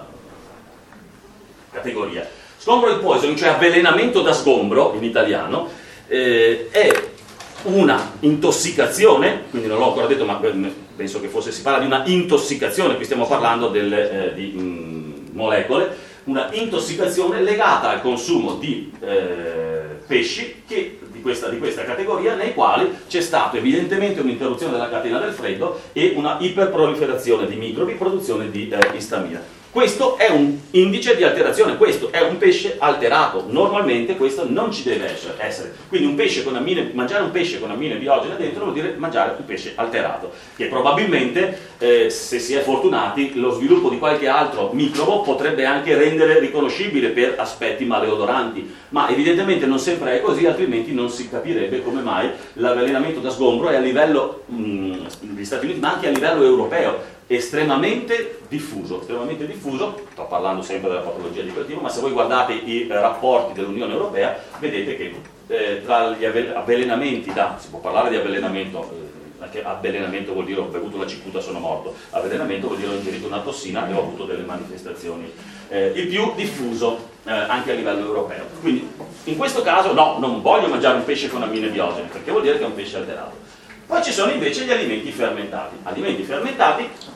A: categoria. Scombroid poisoning, cioè avvelenamento da sgombro in italiano, eh, è una intossicazione, quindi non l'ho ancora detto ma penso che forse si parla di una intossicazione, qui stiamo parlando delle, eh, di mh, molecole, una intossicazione legata al consumo di eh, pesci che, di, questa, di questa categoria, nei quali c'è stato evidentemente un'interruzione della catena del freddo e una iperproliferazione di microbi, produzione di eh, istamina. Questo è un indice di alterazione, questo è un pesce alterato, normalmente questo non ci deve essere. Quindi un pesce con amine, mangiare un pesce con amine biogene dentro vuol dire mangiare un pesce alterato, che probabilmente, eh, se si è fortunati, lo sviluppo di qualche altro microbo potrebbe anche rendere riconoscibile per aspetti maleodoranti, ma evidentemente non sempre è così, altrimenti non si capirebbe come mai l'avvelenamento da sgombro è a livello mh, degli Stati Uniti, ma anche a livello europeo, estremamente diffuso, estremamente diffuso, sto parlando sempre della patologia di quel tipo, ma se voi guardate i eh, rapporti dell'Unione Europea vedete che eh, tra gli avvelenamenti da, si può parlare di avvelenamento, eh, anche avvelenamento vuol dire ho bevuto la cicuta sono morto, avvelenamento vuol dire ho ingerito una tossina e ho avuto delle manifestazioni, eh, il più diffuso eh, anche a livello europeo. Quindi in questo caso no, non voglio mangiare un pesce con amine biogene, perché vuol dire che è un pesce alterato. Poi ci sono invece gli alimenti fermentati. Alimenti fermentati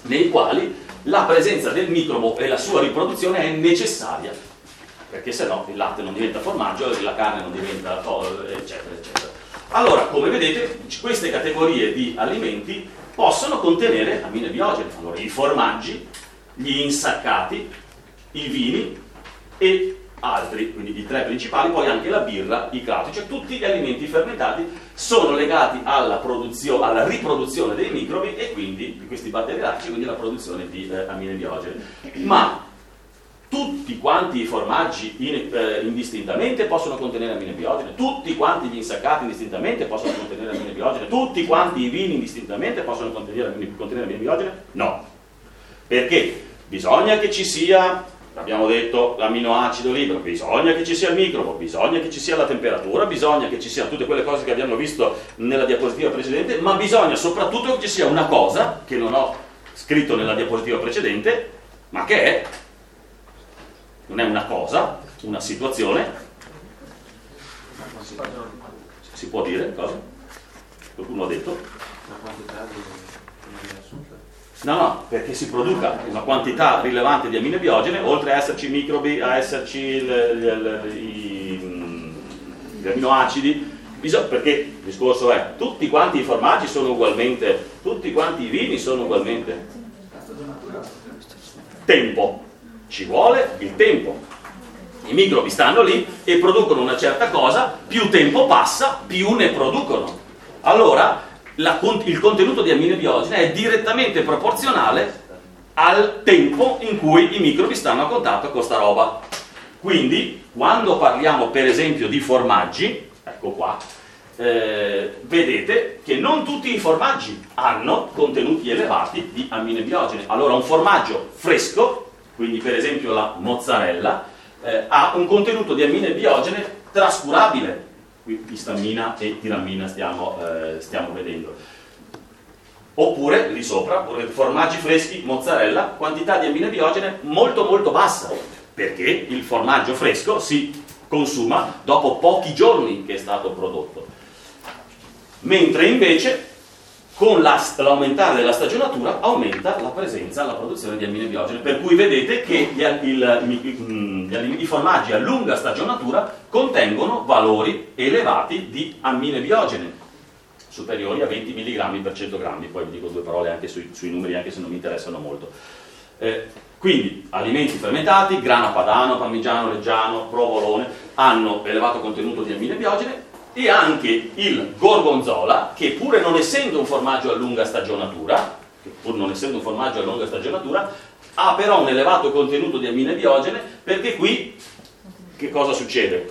A: nei quali la presenza del microbo e la sua riproduzione è necessaria, perché se no il latte non diventa formaggio, la carne non diventa eccetera eccetera. Allora, come vedete, queste categorie di alimenti possono contenere amine biogene. Allora, i formaggi, gli insaccati, i vini e altri, quindi i tre principali, poi anche la birra, i crauti, cioè tutti gli alimenti fermentati sono legati alla, produzione, alla riproduzione dei microbi e quindi di questi batteri lattici, quindi alla produzione di eh, amine biogene. Ma tutti quanti i formaggi in, eh, indistintamente possono contenere amine biogene, tutti quanti gli insaccati indistintamente possono contenere amine biogene, tutti quanti i vini indistintamente possono contenere, contenere amine biogene? No. Perché bisogna che ci sia, abbiamo detto, l'aminoacido libero, bisogna che ci sia il microbo, bisogna che ci sia la temperatura, bisogna che ci siano tutte quelle cose che abbiamo visto nella diapositiva precedente, ma bisogna soprattutto che ci sia una cosa che non ho scritto nella diapositiva precedente, ma che è, non è una cosa, una situazione. Si può dire cosa? Qualcuno ha detto?
B: La quantità di assunta.
A: No, no, perché si produca una quantità rilevante di amine biogene, oltre a esserci microbi, a esserci il, il, il, i, gli aminoacidi, perché il discorso è, tutti quanti i formaggi sono ugualmente, tutti quanti i vini sono ugualmente. Tempo, ci vuole il tempo. I microbi stanno lì e producono una certa cosa, più tempo passa, più ne producono. Allora, La, il contenuto di amine biogene è direttamente proporzionale al tempo in cui i microbi stanno a contatto con sta roba. Quindi, quando parliamo per esempio di formaggi, ecco qua, eh, vedete che non tutti i formaggi hanno contenuti elevati di amine biogene. Allora, un formaggio fresco, quindi per esempio la mozzarella, eh, ha un contenuto di amine biogene trascurabile. Qui istamina e tiramina stiamo, eh, stiamo vedendo. Oppure lì sopra, formaggi freschi, mozzarella, quantità di amine biogene molto molto bassa, perché il formaggio fresco si consuma dopo pochi giorni che è stato prodotto. Mentre invece con l'aumentare della stagionatura aumenta la presenza, la produzione di amine biogene, per cui vedete che gli, il, gli, i formaggi a lunga stagionatura contengono valori elevati di amine biogene, superiori a venti milligrammi per cento grammi, poi vi dico due parole anche sui, sui numeri, anche se non mi interessano molto. Eh, quindi alimenti fermentati, grana padano, parmigiano reggiano, provolone, hanno elevato contenuto di amine biogene, e anche il gorgonzola, che pure non essendo un formaggio a lunga stagionatura, che pur non essendo un formaggio a lunga stagionatura, ha però un elevato contenuto di amine biogene, perché qui che cosa succede?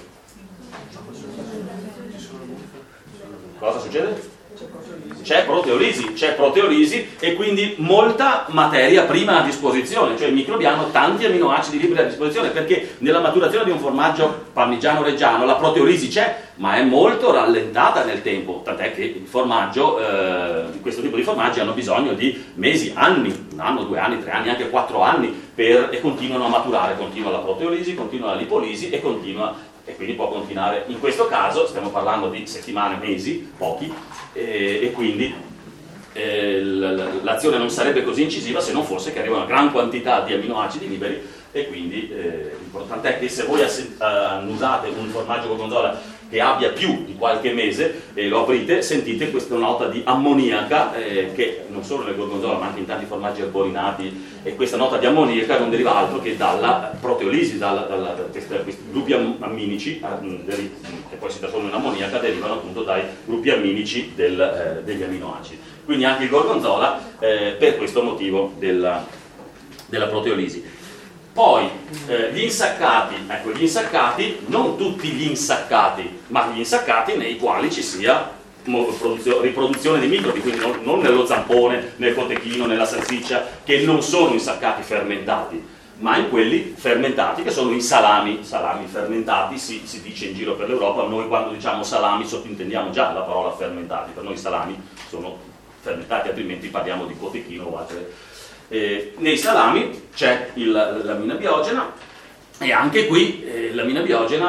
A: Cosa succede? C'è proteolisi, c'è proteolisi e quindi molta materia prima a disposizione, cioè i microbi hanno tanti aminoacidi liberi a disposizione, perché nella maturazione di un formaggio parmigiano reggiano la proteolisi c'è, ma è molto rallentata nel tempo, tant'è che il formaggio, eh, questo tipo di formaggi hanno bisogno di mesi, anni, un anno, due anni, tre anni, anche quattro anni, per, e continuano a maturare, continua la proteolisi, continua la lipolisi e continua, e quindi può continuare. In questo caso stiamo parlando di settimane, mesi, pochi, e, e quindi eh, l'azione non sarebbe così incisiva se non fosse che arriva una gran quantità di aminoacidi liberi, e quindi eh, l'importante è che se voi annusate un formaggio gorgonzola che abbia più di qualche mese e lo aprite, sentite questa nota di ammoniaca, eh, che non solo nel gorgonzola ma anche in tanti formaggi arborinati, e questa nota di ammoniaca non deriva altro che dalla proteolisi, dalla, dalla, da questi, questi gruppi amminici, eh, che poi si trasformano in ammoniaca, derivano appunto dai gruppi amminici del, eh, degli aminoacidi. Quindi anche il gorgonzola eh, per questo motivo della, della proteolisi. Poi eh, gli insaccati, ecco, gli insaccati, non tutti gli insaccati, ma gli insaccati nei quali ci sia riproduzione di microbi, quindi non, non nello zampone, nel cotechino, nella salsiccia, che non sono insaccati fermentati, ma in quelli fermentati, che sono i salami, salami fermentati, si, si dice in giro per l'Europa. Noi quando diciamo salami sottintendiamo già la parola fermentati, per noi salami sono fermentati, altrimenti parliamo di cotechino o altre. Eh, nei salami c'è l'amina biogena, e anche qui eh, l'amina biogena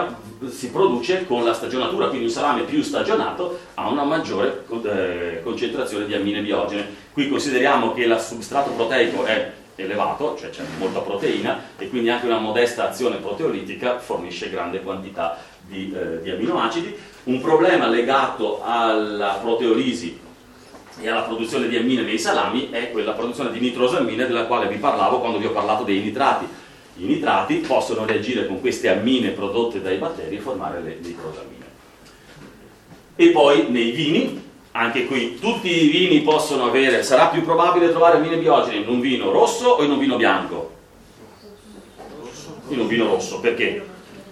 A: si produce con la stagionatura, quindi un salame più stagionato ha una maggiore eh, concentrazione di ammine biogene. Qui consideriamo che il substrato proteico è elevato, cioè c'è molta proteina, e quindi anche una modesta azione proteolitica fornisce grande quantità di, eh, di aminoacidi. Un problema legato alla proteolisi e alla produzione di ammine nei salami è quella produzione di nitrosamine della quale vi parlavo quando vi ho parlato dei nitrati. I nitrati possono reagire con queste ammine prodotte dai batteri e formare le nitrosamine. E poi nei vini, anche qui tutti i vini possono avere, sarà più probabile trovare ammine biogene in un vino rosso o in un vino bianco? In un vino rosso, perché?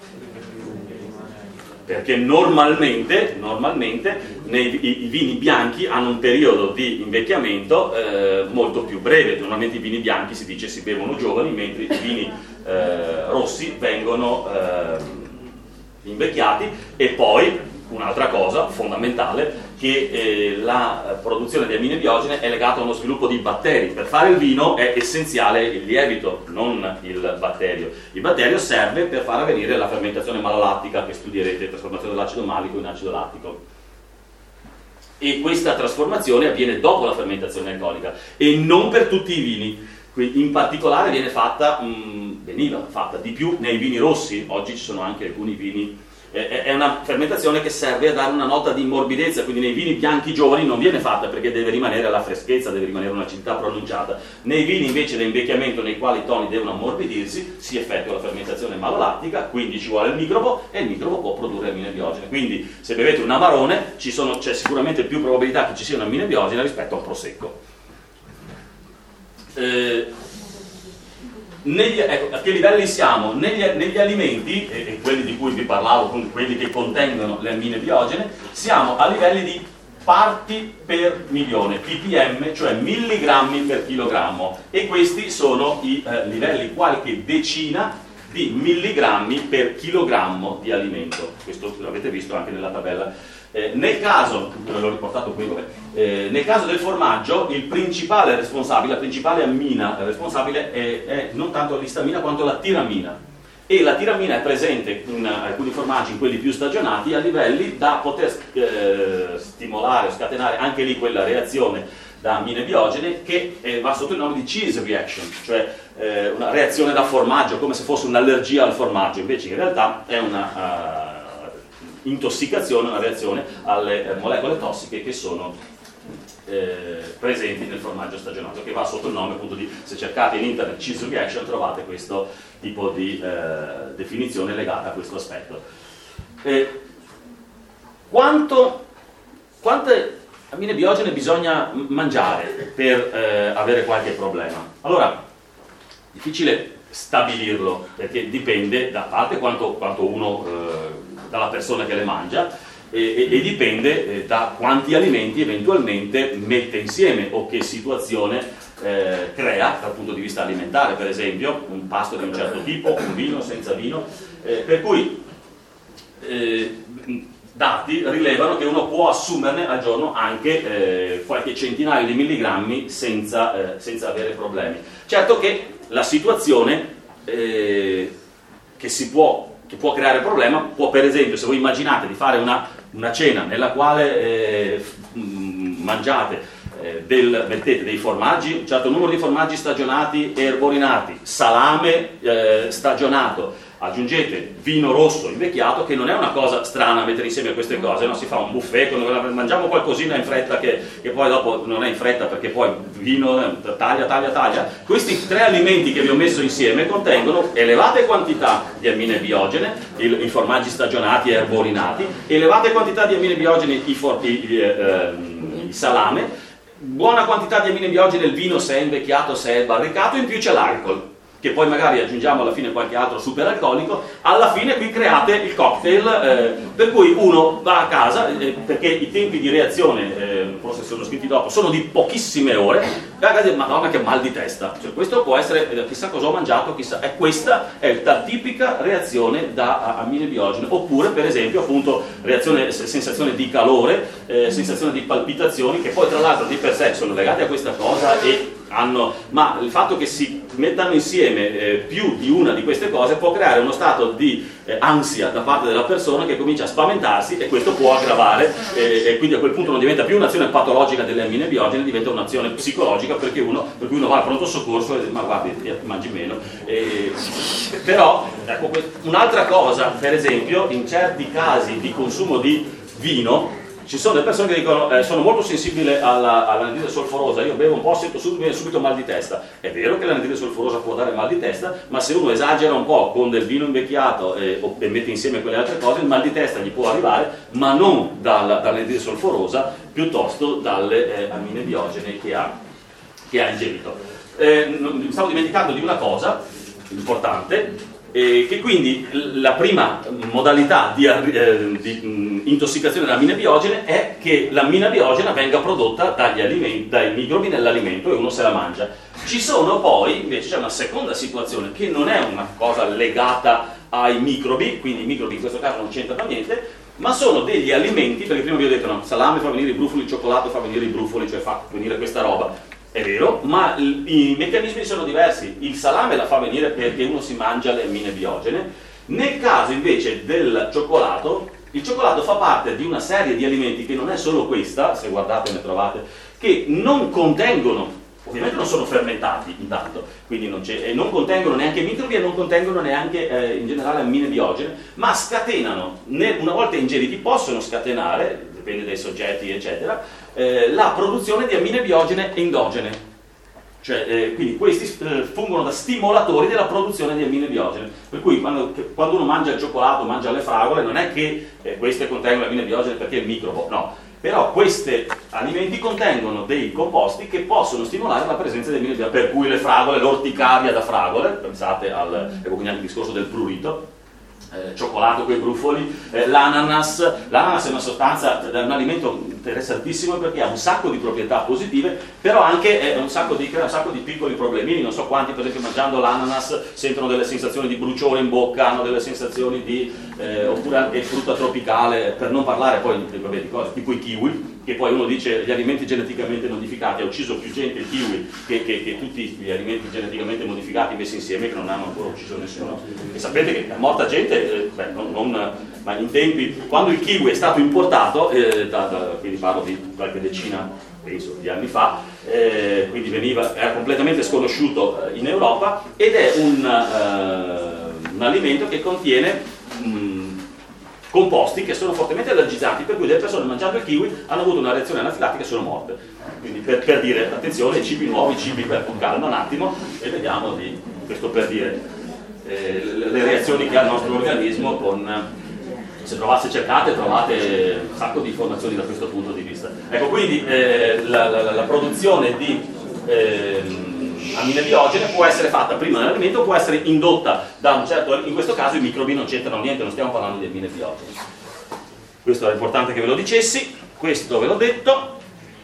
A: Perché normalmente, normalmente nei, i, i vini bianchi hanno un periodo di invecchiamento eh, molto più breve. Normalmente i vini bianchi si dice si bevono giovani, mentre i vini eh, rossi vengono eh, invecchiati. E poi un'altra cosa fondamentale, che eh, la produzione di ammine biogene è legata a uno sviluppo di batteri. Per fare il vino è essenziale il lievito, non il batterio. Il batterio serve per far avvenire la fermentazione malolattica, che studierete, trasformazione dell'acido malico in acido lattico. E questa trasformazione avviene dopo la fermentazione alcolica e non per tutti i vini. In particolare viene fatta, mh, veniva fatta di più nei vini rossi. Oggi ci sono anche alcuni vini. È una fermentazione che serve a dare una nota di morbidezza, quindi nei vini bianchi giovani non viene fatta perché deve rimanere la freschezza, deve rimanere un'acidità pronunciata. Nei vini invece da invecchiamento, nei quali i toni devono ammorbidirsi, si effettua la fermentazione malolattica, quindi ci vuole il microbo e il microbo può produrre ammine biogene. Quindi se bevete un amarone ci sono, c'è sicuramente più probabilità che ci sia un'ammine biogene rispetto a un prosecco. Eh, Negli, ecco, a che livelli siamo? Negli, negli alimenti, e, e quelli di cui vi parlavo, con quelli che contengono le ammine biogene, siamo a livelli di parti per milione, ppm, cioè milligrammi per chilogrammo, e questi sono i eh, livelli, qualche decina di milligrammi per chilogrammo di alimento. Questo l'avete visto anche nella tabella. Eh, nel caso, l'ho riportato qui, vabbè, eh, nel caso del formaggio, il principale responsabile, la principale ammina responsabile è, è non tanto l'istamina quanto la tiramina. E la tiramina è presente in alcuni formaggi, in quelli più stagionati, a livelli da poter eh, stimolare, scatenare anche lì quella reazione da ammine biogene che eh, va sotto il nome di cheese reaction, cioè eh, una reazione da formaggio, come se fosse un'allergia al formaggio. Invece in realtà è una uh, intossicazione, una reazione alle eh, molecole tossiche che sono eh, presenti nel formaggio stagionato, che va sotto il nome appunto di, se cercate in internet cheese reaction trovate questo tipo di eh, definizione legata a questo aspetto. Eh, quanto, quante ammine biogene bisogna mangiare per eh, avere qualche problema? Allora, difficile stabilirlo, perché dipende da parte quanto, quanto uno eh, dalla persona che le mangia e, e, e dipende eh, da quanti alimenti eventualmente mette insieme o che situazione eh, crea dal punto di vista alimentare. Per esempio un pasto di un certo tipo, un vino, senza vino, eh, per cui eh, dati rilevano che uno può assumerne al giorno anche eh, qualche centinaio di milligrammi senza, eh, senza avere problemi. Certo che la situazione eh, che si può che può creare problema può, per esempio, se voi immaginate di fare una, una cena nella quale eh, mangiate eh, del, mettete dei formaggi, un certo numero di formaggi stagionati e erborinati, salame eh, stagionato, aggiungete vino rosso invecchiato, che non è una cosa strana mettere insieme queste cose, no? Si fa un buffet, mangiamo qualcosina in fretta che, che poi dopo non è in fretta perché poi vino taglia, taglia, taglia. Questi tre alimenti che vi ho messo insieme contengono elevate quantità di ammine biogene, i, i formaggi stagionati e erborinati, elevate quantità di ammine biogene, i, for, i, i, eh, il salame, buona quantità di ammine biogene il vino se è invecchiato, se è barricato, in più c'è l'alcol, che poi magari aggiungiamo alla fine qualche altro superalcolico. Alla fine qui create il cocktail, eh, per cui uno va a casa, eh, perché i tempi di reazione, eh, forse sono scritti dopo, sono di pochissime ore, e a casa dice, madonna che mal di testa, cioè, questo può essere, eh, chissà cosa ho mangiato, chissà, e questa è la tipica reazione da ammine biogene. Oppure per esempio appunto reazione, sensazione di calore, eh, sensazione di palpitazioni, che poi tra l'altro di per sé sono legate a questa cosa e hanno, ma il fatto che si mettano insieme eh, più di una di queste cose può creare uno stato di eh, ansia da parte della persona che comincia a spaventarsi, e questo può aggravare eh, e quindi a quel punto non diventa più un'azione patologica delle ammine biogene, diventa un'azione psicologica, perché uno, per cui uno va al pronto soccorso e dice ma guardi, mangi meno. E, però ecco, un'altra cosa, per esempio, in certi casi di consumo di vino ci sono delle persone che dicono eh, sono molto sensibile alla, all'anidride solforosa, io bevo un po', sento subito, viene subito mal di testa. È vero che l'anidride solforosa può dare mal di testa, ma se uno esagera un po' con del vino invecchiato eh, o e mette insieme quelle altre cose, il mal di testa gli può arrivare, ma non dalla, dall'anidride solforosa, piuttosto dalle eh, ammine biogene che ha, che ha ingerito. Eh, mi stavo dimenticando di una cosa importante, e che quindi la prima modalità di, eh, di mh, intossicazione dell'ammine biogene è che l'ammina biogena venga prodotta dagli alimenti, dai microbi nell'alimento e uno se la mangia. Ci sono poi, invece c'è una seconda situazione che non è una cosa legata ai microbi, quindi i microbi in questo caso non c'entrano niente, ma sono degli alimenti, perché prima vi ho detto no, salame fa venire i brufoli, il cioccolato fa venire i brufoli, cioè fa venire questa roba. È vero, ma i meccanismi sono diversi. Il salame la fa venire perché uno si mangia le ammine biogene. Nel caso invece del cioccolato, il cioccolato fa parte di una serie di alimenti che non è solo questa, se guardate ne trovate, che non contengono, ovviamente non sono fermentati intanto, quindi non, c'è, e non contengono neanche microbi e non contengono neanche eh, in generale ammine biogene, ma scatenano, una volta ingeriti possono scatenare, dipende dai soggetti eccetera, Eh, la produzione di ammine biogene endogene, cioè eh, quindi questi eh, fungono da stimolatori della produzione di ammine biogene, per cui quando, quando uno mangia il cioccolato, mangia le fragole, non è che eh, queste contengono ammine biogene perché è il microbo, no, però questi alimenti contengono dei composti che possono stimolare la presenza di ammine biogene, per cui le fragole, l'orticaria da fragole, pensate al, ecco quindi anche il discorso del prurito, Eh, cioccolato con i brufoli, eh, l'ananas. L'ananas è una sostanza, è un alimento interessantissimo perché ha un sacco di proprietà positive, però anche è un sacco di, crea un sacco di piccoli problemini. Non so quanti, per esempio, mangiando l'ananas sentono delle sensazioni di bruciore in bocca, hanno delle sensazioni di eh, oppure anche frutta tropicale, per non parlare poi vabbè, di cose tipo i kiwi, che poi uno dice gli alimenti geneticamente modificati, ha ucciso più gente il kiwi che, che, che tutti gli alimenti geneticamente modificati messi insieme, che non hanno ancora ucciso nessuno. E sapete che è morta gente, eh, beh, non, non, ma in tempi, quando il kiwi è stato importato, eh, da, da, quindi parlo di qualche decina, penso, di anni fa, eh, quindi veniva, era completamente sconosciuto in Europa, ed è un, uh, un alimento che contiene um, composti che sono fortemente allergizzanti, per cui le persone mangiando il kiwi hanno avuto una reazione anafilattica e sono morte. Quindi per, per dire, attenzione, cibi nuovi, cibi per calma un attimo, e vediamo di, questo per dire eh, le, le reazioni che ha il nostro organismo con... Se trovate, cercate, trovate un sacco di informazioni da questo punto di vista. Ecco, quindi eh, la, la, la produzione di eh, ammine biogene può essere fatta prima dell'alimento, può essere indotta da un certo, in questo caso i microbi non c'entrano niente, non stiamo parlando di ammine biogene. Questo era importante che ve lo dicessi, questo ve l'ho detto.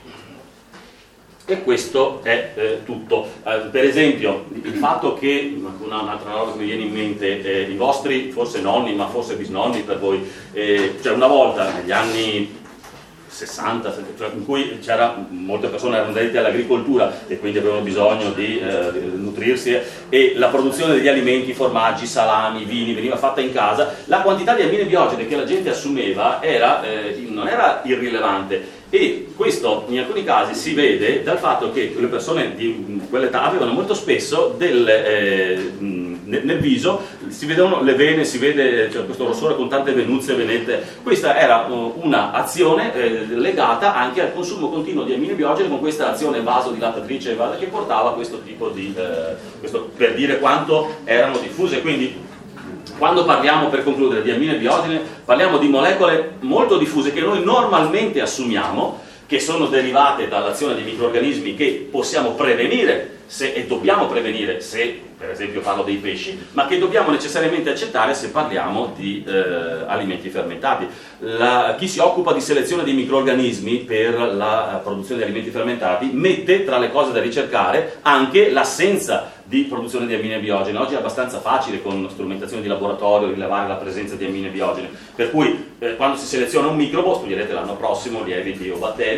A: E questo è eh, tutto. Eh, per esempio, il fatto che, una, un'altra roba che mi viene in mente, eh, i vostri, forse nonni, ma forse bisnonni per voi, eh, cioè una volta, negli anni sessanta, cioè in cui c'era, molte persone erano dedite all'agricoltura e quindi avevano bisogno di eh, nutrirsi, e la produzione degli alimenti, formaggi, salami, vini, veniva fatta in casa, la quantità di ammine biogene che la gente assumeva era, eh, non era irrilevante. E questo in alcuni casi si vede dal fatto che le persone di quell'età avevano molto spesso del, eh, nel viso si vedono le vene, si vede cioè, questo rossore con tante venuzie, venette. Questa era uh, una azione eh, legata anche al consumo continuo di ammine biogene, con questa azione vasodilatatrice che portava a questo tipo di eh, questo, per dire quanto erano diffuse. Quindi quando parliamo, per concludere, di ammine biogene, parliamo di molecole molto diffuse che noi normalmente assumiamo, che sono derivate dall'azione di microrganismi che possiamo prevenire se, e dobbiamo prevenire se, per esempio parlo dei pesci, ma che dobbiamo necessariamente accettare se parliamo di eh, alimenti fermentati. La, chi si occupa di selezione di microrganismi per la produzione di alimenti fermentati mette tra le cose da ricercare anche l'assenza di produzione di ammine biogene. Oggi è abbastanza facile con strumentazione di laboratorio rilevare la presenza di ammine biogene, per cui eh, quando si seleziona un microbo, studierete l'anno prossimo lieviti o batteri,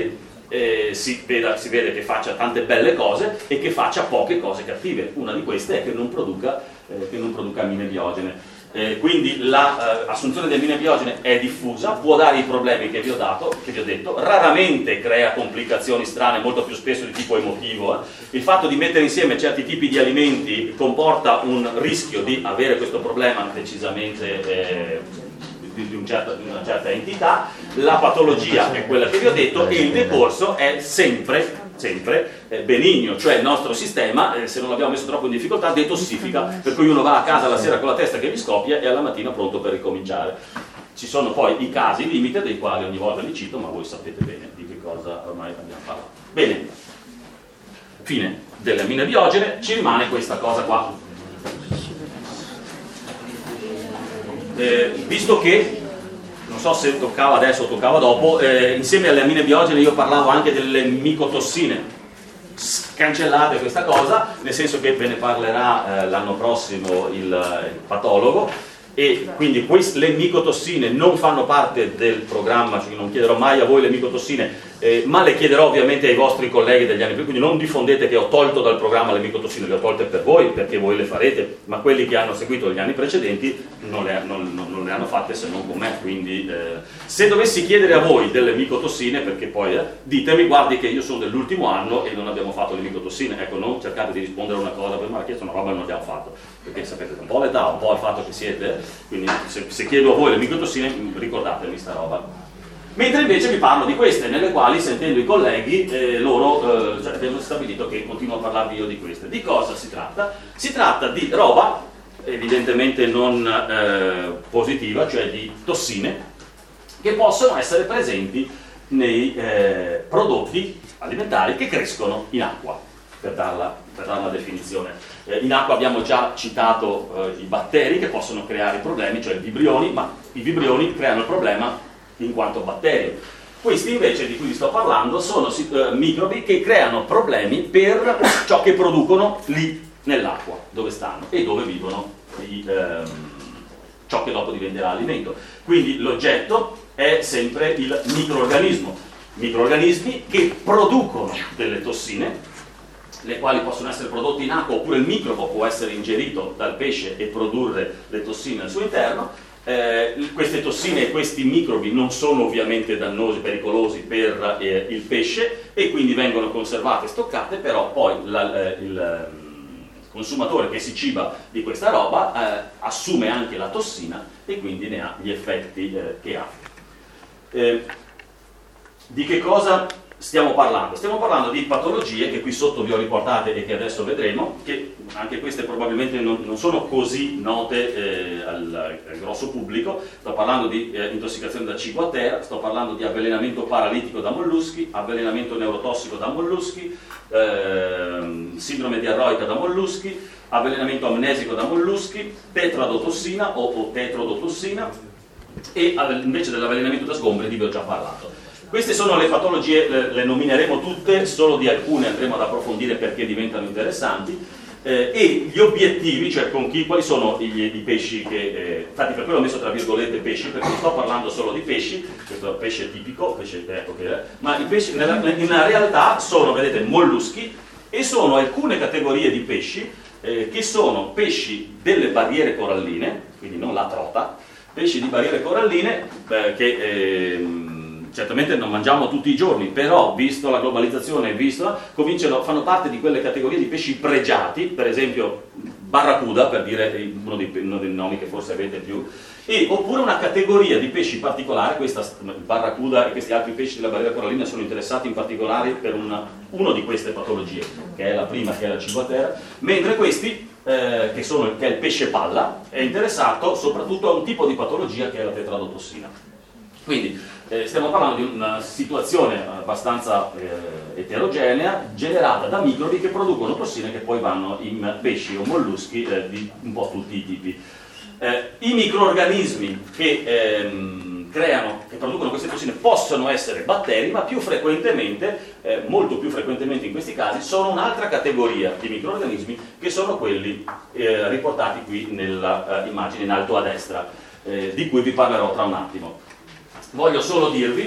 A: eh, si, veda, si vede che faccia tante belle cose e che faccia poche cose cattive. Una di queste è che non produca, eh, che non produca ammine biogene. Eh, quindi l'assunzione la, uh, di ammine biogene è diffusa, può dare i problemi che vi ho dato, che vi ho detto, raramente crea complicazioni strane, molto più spesso di tipo emotivo. Eh. Il fatto di mettere insieme certi tipi di alimenti comporta un rischio di avere questo problema decisamente eh, di, di, un certo, di una certa entità. La patologia è quella che vi ho detto e il decorso è sempre sempre eh, benigno, cioè il nostro sistema, eh, se non l'abbiamo messo troppo in difficoltà, detossifica, per cui uno va a casa la sera con la testa che gli scoppia e alla mattina pronto per ricominciare. Ci sono poi i casi limite dei quali ogni volta li cito, ma voi sapete bene di che cosa ormai abbiamo parlato. Bene, fine delle ammine biogene, ci rimane questa cosa qua. Eh, visto che non so se toccava adesso o toccava dopo, eh, insieme alle ammine biogene io parlavo anche delle micotossine. Cancellate questa cosa, nel senso che ve ne parlerà eh, l'anno prossimo il, il patologo, e quindi queste, le micotossine non fanno parte del programma, cioè non chiederò mai a voi le micotossine, eh, ma le chiederò ovviamente ai vostri colleghi degli anni prima, quindi non diffondete che ho tolto dal programma le micotossine, le ho tolte per voi perché voi le farete, ma quelli che hanno seguito gli anni precedenti non le, non, non, non le hanno fatte se non con me, quindi eh, se dovessi chiedere a voi delle micotossine, perché poi eh, ditemi, guardi che io sono dell'ultimo anno e non abbiamo fatto le micotossine, ecco, non cercate di rispondere a una cosa per me, chiesto una roba che non abbiamo fatto, perché sapete un po' l'età, un po' il fatto che siete, quindi se, se chiedo a voi le micotossine ricordatevi sta roba. Mentre invece vi parlo di queste, nelle quali, sentendo i colleghi, eh, loro eh, cioè, abbiamo stabilito che continuo a parlarvi io di queste. Di cosa si tratta? Si tratta di roba, evidentemente non eh, positiva, cioè di tossine, che possono essere presenti nei eh, prodotti alimentari che crescono in acqua, per darla, per dare una definizione. Eh, in acqua abbiamo già citato eh, i batteri che possono creare i problemi, cioè i vibrioni, ma i vibrioni creano il problema in quanto batteri. Questi invece di cui vi sto parlando sono uh, microbi che creano problemi per ciò che producono lì nell'acqua, dove stanno e dove vivono i, ehm, ciò che dopo diventerà alimento. Quindi l'oggetto è sempre il microorganismo, microorganismi che producono delle tossine, le quali possono essere prodotte in acqua, oppure il microbo può essere ingerito dal pesce e produrre le tossine al suo interno. Eh, queste tossine e questi microbi non sono ovviamente dannosi, pericolosi per eh, il pesce e quindi vengono conservate e stoccate, però poi la, eh, il eh, consumatore che si ciba di questa roba eh, assume anche la tossina e quindi ne ha gli effetti eh, che ha. Eh, di che cosa stiamo parlando? Stiamo parlando di patologie che qui sotto vi ho riportate e che adesso vedremo, che anche queste probabilmente non, non sono così note eh, al, al grosso pubblico. Sto parlando di eh, intossicazione da cibo a terra, sto parlando di avvelenamento paralitico da molluschi, avvelenamento neurotossico da molluschi, eh, sindrome diarroica da molluschi, avvelenamento amnesico da molluschi, tetradotossina o, o tetrodotossina, e invece dell'avvelenamento da sgombri vi ho già parlato. Queste sono le patologie, le, le nomineremo tutte, solo di alcune andremo ad approfondire perché diventano interessanti, eh, e gli obiettivi, cioè con chi, quali sono i, i pesci che, eh, infatti per quello ho messo tra virgolette pesci, perché non sto parlando solo di pesci, questo è un pesce tipico, pesce, ecco che è, ma i pesci nella, in realtà sono, vedete, molluschi, e sono alcune categorie di pesci eh, che sono pesci delle barriere coralline, quindi non la trota, pesci di barriere coralline eh, che... Eh, certamente non mangiamo tutti i giorni, però visto la globalizzazione, visto, cominciano, fanno parte di quelle categorie di pesci pregiati, per esempio barracuda, per dire uno dei, uno dei nomi che forse avete più, e, oppure una categoria di pesci particolare, questa barracuda e questi altri pesci della barriera corallina sono interessati in particolare per una, uno di queste patologie, che è la prima, che è la cibo a terra, mentre questi, eh, che, sono, che è il pesce palla, è interessato soprattutto a un tipo di patologia che è la tetradotossina. Quindi eh, stiamo parlando di una situazione abbastanza eh, eterogenea, generata da microbi che producono tossine che poi vanno in pesci o molluschi eh, di un po' tutti i tipi. Eh, I microorganismi che, ehm, creano, che producono queste tossine possono essere batteri, ma più frequentemente, eh, molto più frequentemente in questi casi, sono un'altra categoria di microorganismi che sono quelli eh, riportati qui nella uh, immagine in alto a destra, eh, di cui vi parlerò tra un attimo. Voglio solo dirvi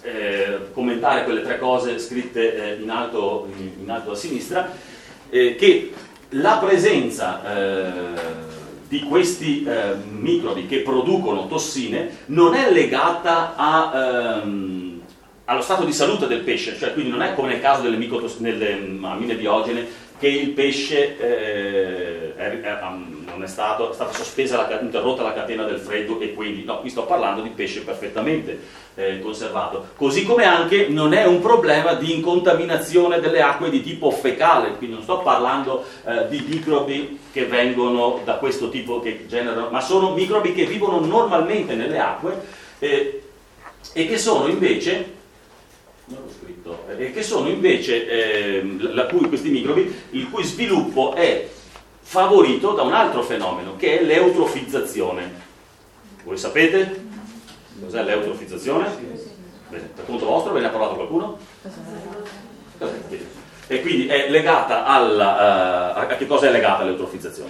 A: eh, commentare quelle tre cose scritte eh, in, alto, in, in alto a sinistra, eh, che la presenza eh, di questi eh, microbi che producono tossine non è legata a, ehm, allo stato di salute del pesce, cioè quindi non è come nel caso delle, delle amine biogene, che il pesce eh, è, è, non è, stato, è stata sospesa, la, interrotta la catena del freddo e quindi, no, qui sto parlando di pesce perfettamente eh, conservato. Così come anche non è un problema di incontaminazione delle acque di tipo fecale, quindi non sto parlando eh, di microbi che vengono da questo tipo, che generano, ma sono microbi che vivono normalmente nelle acque eh, e che sono invece... non l'ho scritto, e che sono invece eh, la cui, questi microbi, il cui sviluppo è favorito da un altro fenomeno che è l'eutrofizzazione. Voi sapete cos'è l'eutrofizzazione? Bene, per conto vostro ve ne ha parlato qualcuno? E quindi è legata alla, uh, a che cosa è legata l'eutrofizzazione?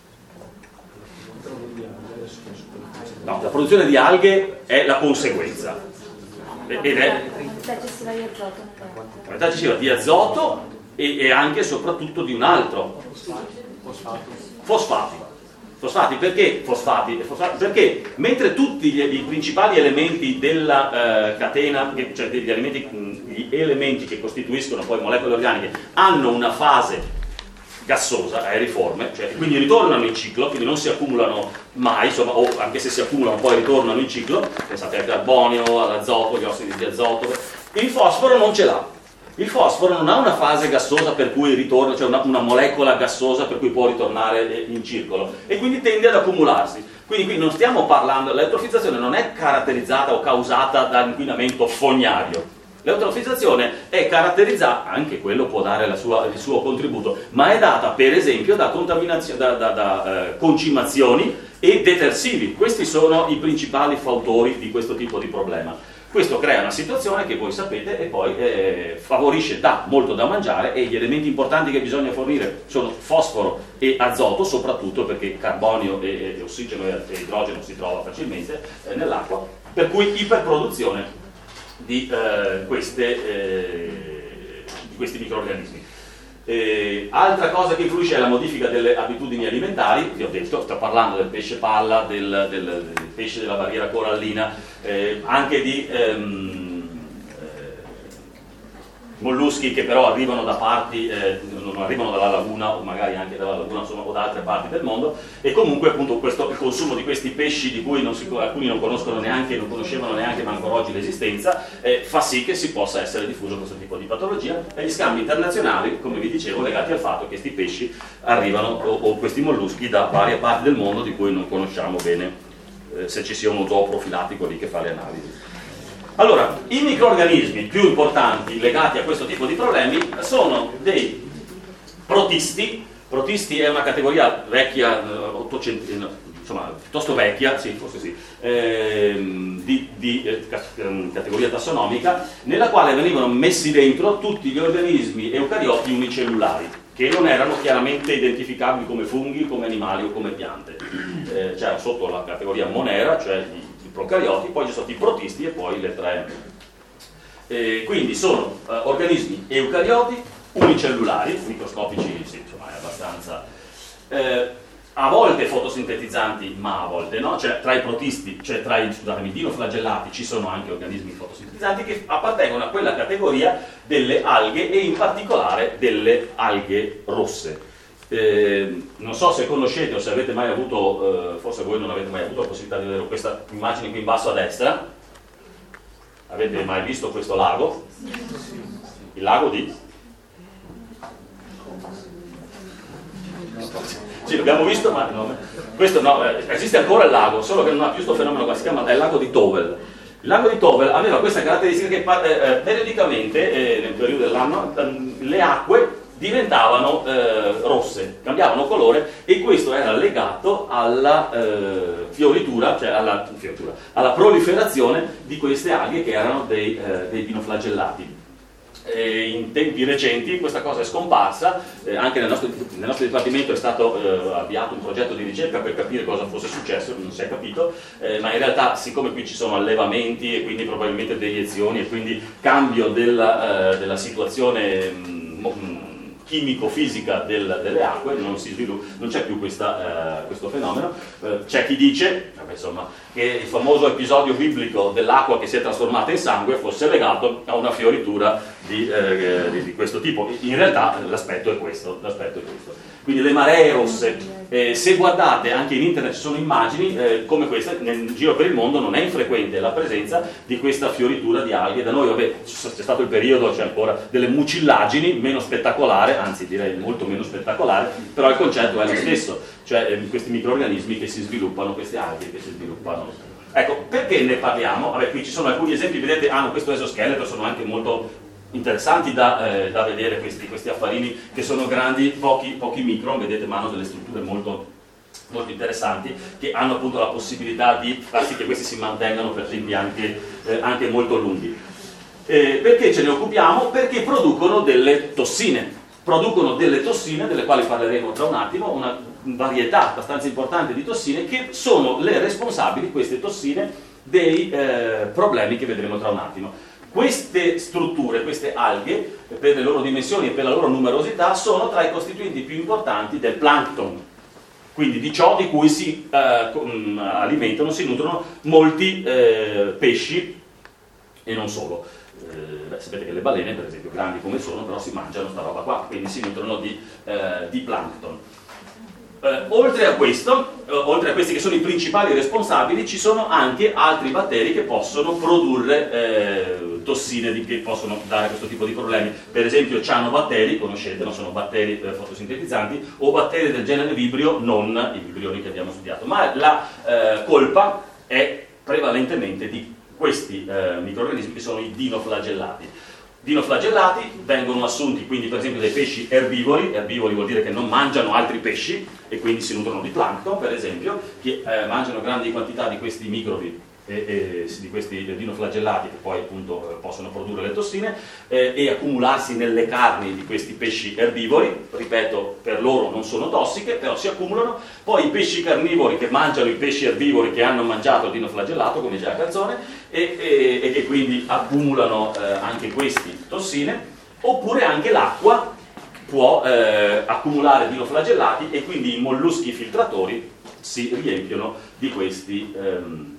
A: No, la produzione di alghe è la conseguenza ed è
C: quantità eccessiva di azoto,
A: quantità eccessiva di azoto e, e anche e soprattutto di un altro
B: Fosfato.
A: fosfati. Fosfati perché fosfati? Fosfati perché mentre tutti gli, i principali elementi della eh, catena, cioè degli elementi, gli elementi che costituiscono poi molecole organiche, hanno una fase gassosa, aeriforme, cioè quindi ritornano in ciclo, quindi non si accumulano mai, insomma, o anche se si accumulano poi ritornano in ciclo, pensate al carbonio, all'azoto, agli ossidi di azoto. Il fosforo non ce l'ha. Il fosforo non ha una fase gassosa per cui ritorna, cioè una, una molecola gassosa per cui può ritornare in circolo e quindi tende ad accumularsi. Quindi qui non stiamo parlando, l'eutrofizzazione non è caratterizzata o causata da inquinamento fognario. L'eutrofizzazione è caratterizzata, anche quello può dare la sua, il suo contributo, ma è data per esempio da, contaminazioni, da, da, da eh, concimazioni e detersivi. Questi sono i principali fautori di questo tipo di problema. Questo crea una situazione che voi sapete e poi eh, favorisce, dà molto da mangiare e gli elementi importanti che bisogna fornire sono fosforo e azoto, soprattutto perché carbonio e, e ossigeno e, e idrogeno si trova facilmente eh, nell'acqua, per cui iperproduzione di, eh, queste, eh, di questi microrganismi. Eh, altra cosa che influisce è la modifica delle abitudini alimentari. Vi ho detto, sto parlando del pesce palla, del, del, del pesce della barriera corallina, eh, anche di ehm, eh, molluschi che però arrivano da parti, eh, non arrivano dalla laguna o magari anche dalla laguna insomma, o da altre parti del mondo, e comunque appunto questo, il consumo di questi pesci di cui non si, alcuni non conoscono neanche, non conoscevano neanche manco oggi l'esistenza, eh, fa sì che si possa essere diffuso questo tipo di patologia e gli scambi internazionali, come vi dicevo, legati al fatto che questi pesci arrivano o, o questi molluschi da varie parti del mondo di cui non conosciamo bene eh, se ci sia uno zoo profilattico lì che fa le analisi. Allora, i microrganismi più importanti legati a questo tipo di problemi sono dei protisti. Protisti è una categoria vecchia, ottocentesca, insomma, piuttosto vecchia, sì, forse sì, ehm, di, di eh, categoria tassonomica, nella quale venivano messi dentro tutti gli organismi eucarioti unicellulari, che non erano chiaramente identificabili come funghi, come animali o come piante. Eh, c'era sotto la categoria monera, cioè i procarioti, poi ci sono i protisti e poi le tre. Eh, quindi sono eh, organismi eucarioti unicellulari, microscopici, sì, insomma è abbastanza, eh, a volte fotosintetizzanti, ma a volte no, cioè tra i protisti, cioè tra i scusatemi, dinoflagellati ci sono anche organismi fotosintetizzanti che appartengono a quella categoria delle alghe e in particolare delle alghe rosse. Eh, non so se conoscete o se avete mai avuto, eh, forse voi non avete mai avuto la possibilità di vedere questa immagine qui in basso a destra. Avete mai visto questo lago? Il lago di? Sì, l'abbiamo visto, ma no, questo no, esiste ancora il lago, solo che non ha più questo fenomeno qua, si chiama, è il lago di Towel. Il lago di Towel aveva questa caratteristica che eh, periodicamente, eh, nel periodo dell'anno, le acque diventavano eh, rosse, cambiavano colore e questo era legato alla eh, fioritura, cioè alla, fioritura, alla proliferazione di queste alghe che erano dei, eh, dei dinoflagellati. Eh, in tempi recenti questa cosa è scomparsa, eh, anche nel nostro, nel nostro dipartimento è stato eh, avviato un progetto di ricerca per capire cosa fosse successo, non si è capito, eh, ma in realtà siccome qui ci sono allevamenti e quindi probabilmente deiezioni e quindi cambio della, eh, della situazione mh, chimico-fisica del, delle acque, non, si sviluppa, non c'è più questa, eh, questo fenomeno. Eh, c'è chi dice vabbè, insomma, che il famoso episodio biblico dell'acqua che si è trasformata in sangue fosse legato a una fioritura di, eh, di, di questo tipo. In realtà l'aspetto è questo, l'aspetto è questo. Quindi le maree rosse, eh, se guardate anche in internet ci sono immagini eh, come queste, nel giro per il mondo non è infrequente la presenza di questa fioritura di alghe. Da noi vabbè, c'è stato il periodo, c'è ancora delle mucillagini, meno spettacolare, anzi direi molto meno spettacolare, però il concetto è lo stesso, cioè eh, questi microrganismi che si sviluppano, queste alghe che si sviluppano. Ecco, perché ne parliamo? Vabbè, qui ci sono alcuni esempi, vedete, hanno questo esoscheletro, sono anche molto interessanti da, eh, da vedere questi, questi affarini che sono grandi, pochi, pochi micron, vedete, ma hanno delle strutture molto, molto interessanti che hanno appunto la possibilità di far sì che questi si mantengano per tempi anche, eh, anche molto lunghi. Eh, perché ce ne occupiamo? Perché producono delle tossine, producono delle tossine delle quali parleremo tra un attimo, una varietà abbastanza importante di tossine che sono le responsabili, queste tossine, dei eh, problemi che vedremo tra un attimo. Queste strutture, queste alghe, per le loro dimensioni e per la loro numerosità, sono tra i costituenti più importanti del plancton, quindi di ciò di cui si eh, alimentano, si nutrono molti eh, pesci e non solo. Eh, beh, sapete che le balene, per esempio, grandi come sono, però si mangiano sta roba qua, quindi si nutrono di, eh, di plancton. Eh, oltre a questo, eh, oltre a questi che sono i principali responsabili, ci sono anche altri batteri che possono produrre eh, tossine di, che possono dare questo tipo di problemi. Per esempio cianobatteri, conoscete, non sono batteri eh, fotosintetizzanti, o batteri del genere Vibrio, non i vibrioni che abbiamo studiato, ma la eh, colpa è prevalentemente di questi eh, microrganismi che sono i dinoflagellati. Dinoflagellati vengono assunti quindi per esempio dai pesci erbivori, erbivori vuol dire che non mangiano altri pesci e quindi si nutrono di plancton per esempio, che eh, mangiano grandi quantità di questi microbi e, e di questi dinoflagellati che poi appunto eh, possono produrre le tossine eh, e accumularsi nelle carni di questi pesci erbivori, ripeto, per loro non sono tossiche, però si accumulano. Poi i pesci carnivori che mangiano i pesci erbivori che hanno mangiato il dinoflagellato, come già calzone, e, e, e che quindi accumulano eh, anche questi tossine, oppure anche l'acqua può eh, accumulare dinoflagellati e quindi i molluschi filtratori si riempiono di questi ehm,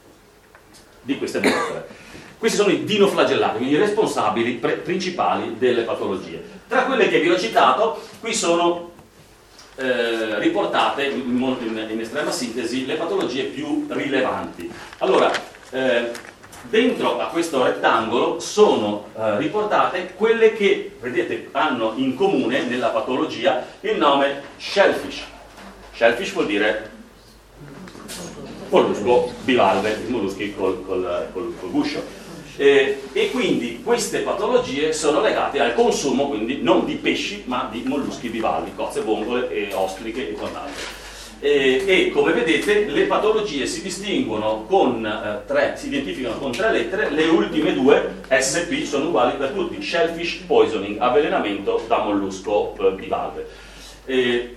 A: di queste molecole. Questi sono i dinoflagellati, quindi i responsabili principali delle patologie. Tra quelle che vi ho citato, qui sono eh, riportate in, in, in estrema sintesi le patologie più rilevanti. Allora, eh, dentro a questo rettangolo sono eh, riportate quelle che, vedete, hanno in comune nella patologia il nome shellfish. Shellfish vuol dire mollusco bivalve, molluschi col, col, col, col guscio. Eh, e quindi queste patologie sono legate al consumo, quindi non di pesci, ma di molluschi bivalvi, cozze, vongole, e ostriche e quant'altro. Eh, e come vedete le patologie si distinguono con eh, tre, si identificano con tre lettere, le ultime due, S P, sono uguali per tutti, shellfish poisoning, avvelenamento da mollusco eh, bivalve. Eh,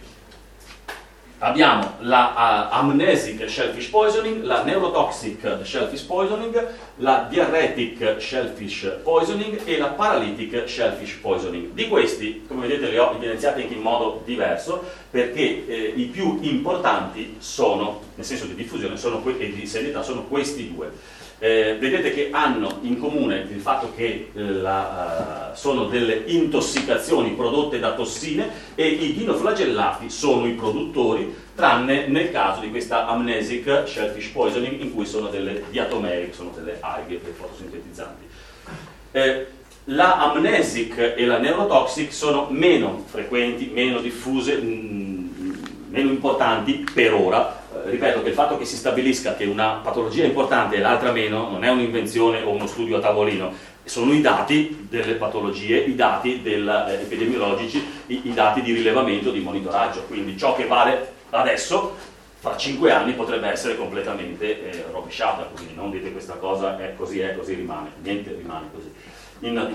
A: Abbiamo la uh, amnesic shellfish poisoning, la neurotoxic shellfish poisoning, la diaretic shellfish poisoning e la paralytic shellfish poisoning. Di questi, come vedete, li ho evidenziati anche in modo diverso, perché eh, i più importanti sono, nel senso di diffusione sono que- e di serietà, sono questi due. Eh, vedete che hanno in comune il fatto che eh, la, uh, sono delle intossicazioni prodotte da tossine e i dinoflagellati sono i produttori, tranne nel caso di questa amnesic shellfish poisoning in cui sono delle diatomee, che sono delle alghe fotosintetizzanti. Eh, la amnesic e la neurotoxic sono meno frequenti, meno diffuse, mh, meno importanti per ora. Ripeto che il fatto che si stabilisca che una patologia è importante e l'altra meno non è un'invenzione o uno studio a tavolino, sono i dati delle patologie, i dati del, eh, epidemiologici, i, i dati di rilevamento, di monitoraggio, quindi ciò che vale adesso fra cinque anni potrebbe essere completamente eh, rovesciata, quindi non dite questa cosa è così, è così, rimane, niente rimane così in natura.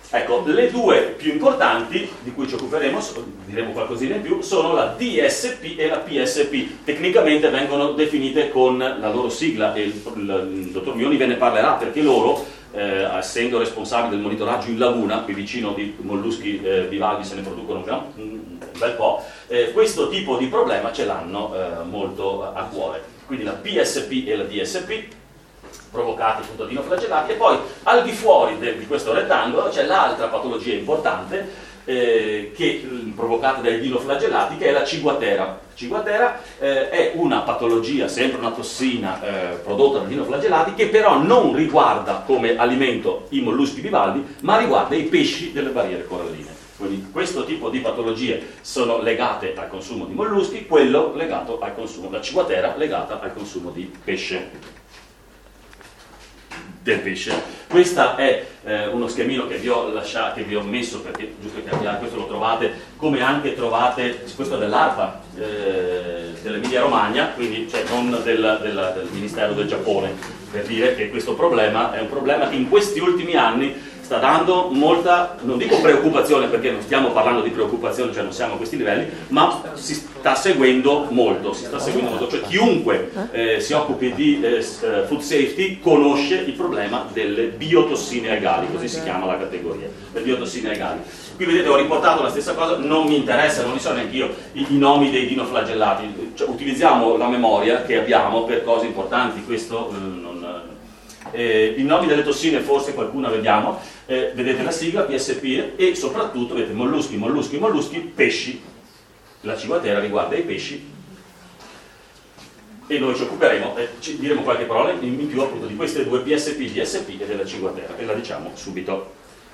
A: Ecco, le due più importanti, di cui ci occuperemo, diremo qualcosina in più, sono la D S P e la P S P. Tecnicamente vengono definite con la loro sigla e il, il, il dottor Mioni ve ne parlerà, perché loro, eh, essendo responsabili del monitoraggio in laguna, qui vicino di molluschi eh, bivalvi se ne producono un, un bel po', eh, questo tipo di problema ce l'hanno eh, molto a cuore. Quindi la P S P e la D S P, provocati appunto da dinoflagellati, e poi al di fuori de, di questo rettangolo c'è l'altra patologia importante eh, che, provocata dai dinoflagellati, che è la ciguatera. Ciguatera eh, è una patologia, sempre una tossina eh, prodotta da dinoflagellati, che però non riguarda come alimento i molluschi bivalvi, ma riguarda i pesci delle barriere coralline. Quindi questo tipo di patologie sono legate al consumo di molluschi, quello legato al consumo, la ciguatera legata al consumo di pesce. Del pesce. Questo è eh, uno schemino che vi ho lasciato, che vi ho messo, perché giusto che abbiate, questo lo trovate, come anche trovate questo dell'ARPA eh, dell'Emilia Romagna, quindi cioè non del, del, del Ministero del Giappone, per dire che questo problema è un problema che in questi ultimi anni sta dando molta, non dico preoccupazione, perché non stiamo parlando di preoccupazione, cioè non siamo a questi livelli, ma si sta seguendo molto, si sta seguendo molto, cioè chiunque eh, si occupi di eh, food safety conosce il problema delle biotossine agali, così si chiama la categoria, le biotossine agali. Qui vedete ho riportato la stessa cosa, non mi interessa, non li so neanche io i, i nomi dei dinoflagellati, cioè, utilizziamo la memoria che abbiamo per cose importanti, questo eh, non... Eh, i nomi delle tossine forse qualcuna vediamo, eh, vedete la sigla P S P e soprattutto vedete molluschi, molluschi, molluschi, pesci. La ciguatera riguarda i pesci e noi ci occuperemo, eh, ci diremo qualche parola in, in più appunto di queste due P S P, D S P e della ciguatera, e la diciamo subito.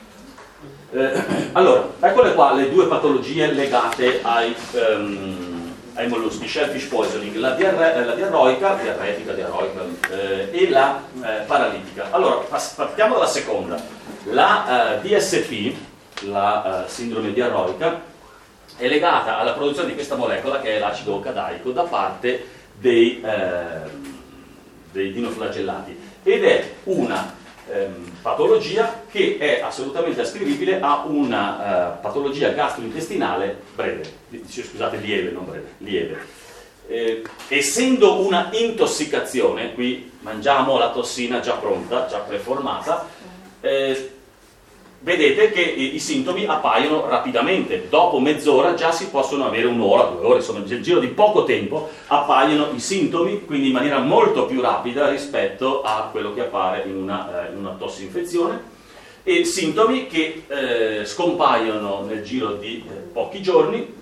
A: Eh, allora, eccole qua le due patologie legate ai... Um, ai molluschi, shellfish poisoning, la, diarre la diarroica, diarretica, diarroica eh, e la eh, paralitica. Allora, partiamo dalla seconda. La eh, D S P, la eh, sindrome diarroica, è legata alla produzione di questa molecola che è l'acido cadaico da parte dei, eh, dei dinoflagellati ed è una Ehm, patologia che è assolutamente ascrivibile a una uh, patologia gastrointestinale breve, scusate, lieve, non breve, lieve. Eh, essendo una intossicazione, qui mangiamo la tossina già pronta, già preformata, eh, vedete che i, i sintomi appaiono rapidamente, dopo mezz'ora già si possono avere un'ora, due ore, insomma nel giro di poco tempo appaiono i sintomi, quindi in maniera molto più rapida rispetto a quello che appare in una, eh, in una tossinfezione, e sintomi che eh, scompaiono nel giro di eh, pochi giorni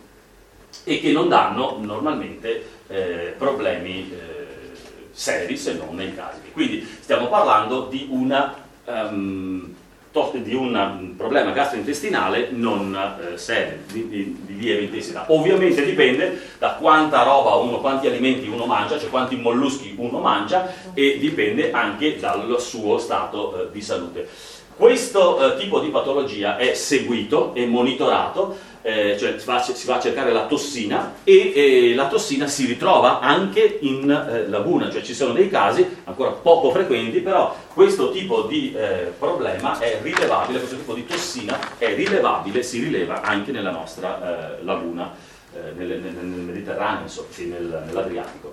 A: e che non danno normalmente eh, problemi eh, seri, se non nei casi. Quindi stiamo parlando di una... Um, di un problema gastrointestinale non eh, serio, di, di, di lieve intensità. Ovviamente dipende da quanta roba uno, quanti alimenti uno mangia, cioè quanti molluschi uno mangia, e dipende anche dal suo stato eh, di salute. Questo eh, tipo di patologia è seguito e monitorato, eh, cioè si va, si va a cercare la tossina e eh, la tossina si ritrova anche in eh, laguna, cioè ci sono dei casi ancora poco frequenti, però questo tipo di eh, problema è rilevabile, questo tipo di tossina è rilevabile, si rileva anche nella nostra eh, laguna, eh, nel, nel, nel Mediterraneo, insomma, sì, nel, nell'Adriatico.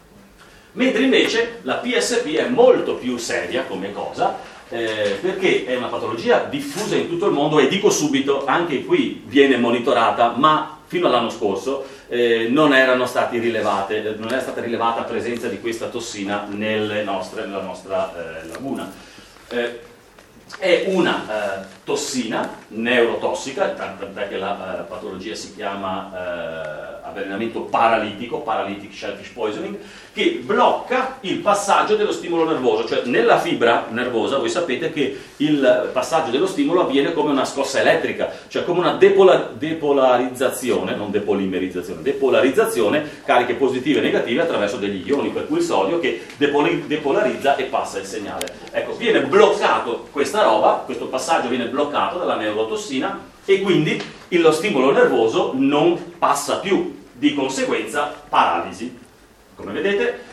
A: Mentre invece la P S P è molto più seria come cosa, Eh, perché è una patologia diffusa in tutto il mondo e dico subito, anche qui viene monitorata, ma fino all'anno scorso eh, non erano stati rilevate, non era stata rilevata presenza di questa tossina nelle nostre, nella nostra eh, laguna. Eh, è una eh, tossina neurotossica, tant'è che la eh, patologia si chiama eh, avvelenamento paralitico, paralytic shellfish poisoning, che blocca il passaggio dello stimolo nervoso, cioè nella fibra nervosa voi sapete che il passaggio dello stimolo avviene come una scossa elettrica, cioè come una depola depolarizzazione, non depolimerizzazione, depolarizzazione, cariche positive e negative attraverso degli ioni, per cui il sodio che depoli depolarizza e passa il segnale. Ecco, viene bloccato questa roba, questo passaggio viene bloccato dalla neurotossina e quindi lo stimolo nervoso non passa più, di conseguenza paralisi. Come vedete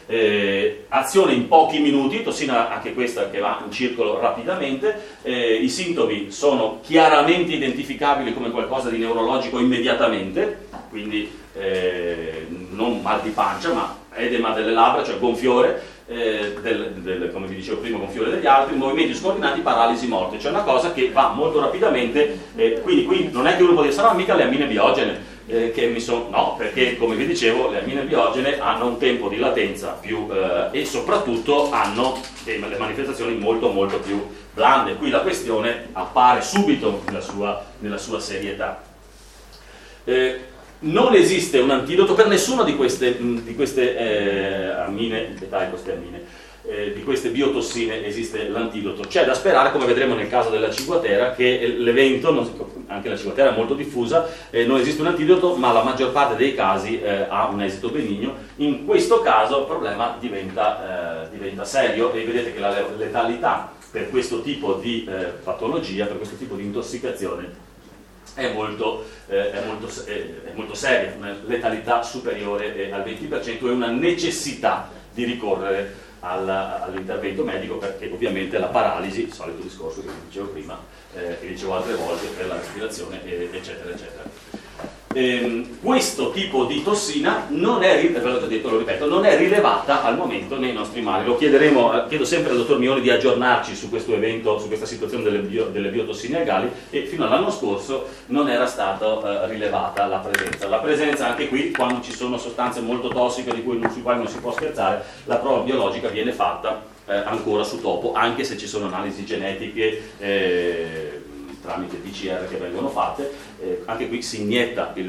A: eh, azione in pochi minuti, tossina anche questa che va in circolo rapidamente, eh, i sintomi sono chiaramente identificabili come qualcosa di neurologico immediatamente, quindi eh, non mal di pancia ma edema delle labbra, cioè gonfiore, eh, del, del, come vi dicevo prima, gonfiore degli altri, movimenti scordinati, paralisi, morte, cioè una cosa che va molto rapidamente, eh, quindi qui non è che uno può dire saranno mica le ammine biogene, eh, che mi sono, no, perché come vi dicevo le ammine biogene hanno un tempo di latenza più eh, e soprattutto hanno delle manifestazioni molto molto più blande. Qui la questione appare subito nella sua, nella sua serietà. Eh, Non esiste un antidoto per nessuna di queste, di queste eh, ammine, dai, queste ammine, eh, di queste biotossine esiste l'antidoto. C'è da sperare, come vedremo nel caso della ciguatera, che l'evento, non, anche la ciguatera è molto diffusa, eh, non esiste un antidoto, ma la maggior parte dei casi eh, ha un esito benigno. In questo caso il problema diventa, eh, diventa serio e vedete che la letalità per questo tipo di eh, patologia, per questo tipo di intossicazione, È molto, eh, è, molto, è molto seria, una letalità superiore al venti per cento e una necessità di ricorrere alla, all'intervento medico, perché ovviamente la paralisi, il solito discorso che vi dicevo prima, eh, che dicevo altre volte, per la respirazione, eh, eccetera, eccetera. Ehm, questo tipo di tossina non è, ve l'ho già detto, lo ripeto, non è rilevata al momento nei nostri mali. Lo chiederemo, chiedo sempre al dottor Mioni di aggiornarci su questo evento, su questa situazione delle, bio, delle biotossine algali, e fino all'anno scorso non era stata eh, rilevata la presenza. La presenza anche qui, quando ci sono sostanze molto tossiche di cui non, sui quali non si può scherzare, la prova biologica viene fatta eh, ancora su topo, anche se ci sono analisi genetiche eh, tramite D C R che vengono fatte, eh, anche qui si inietta il,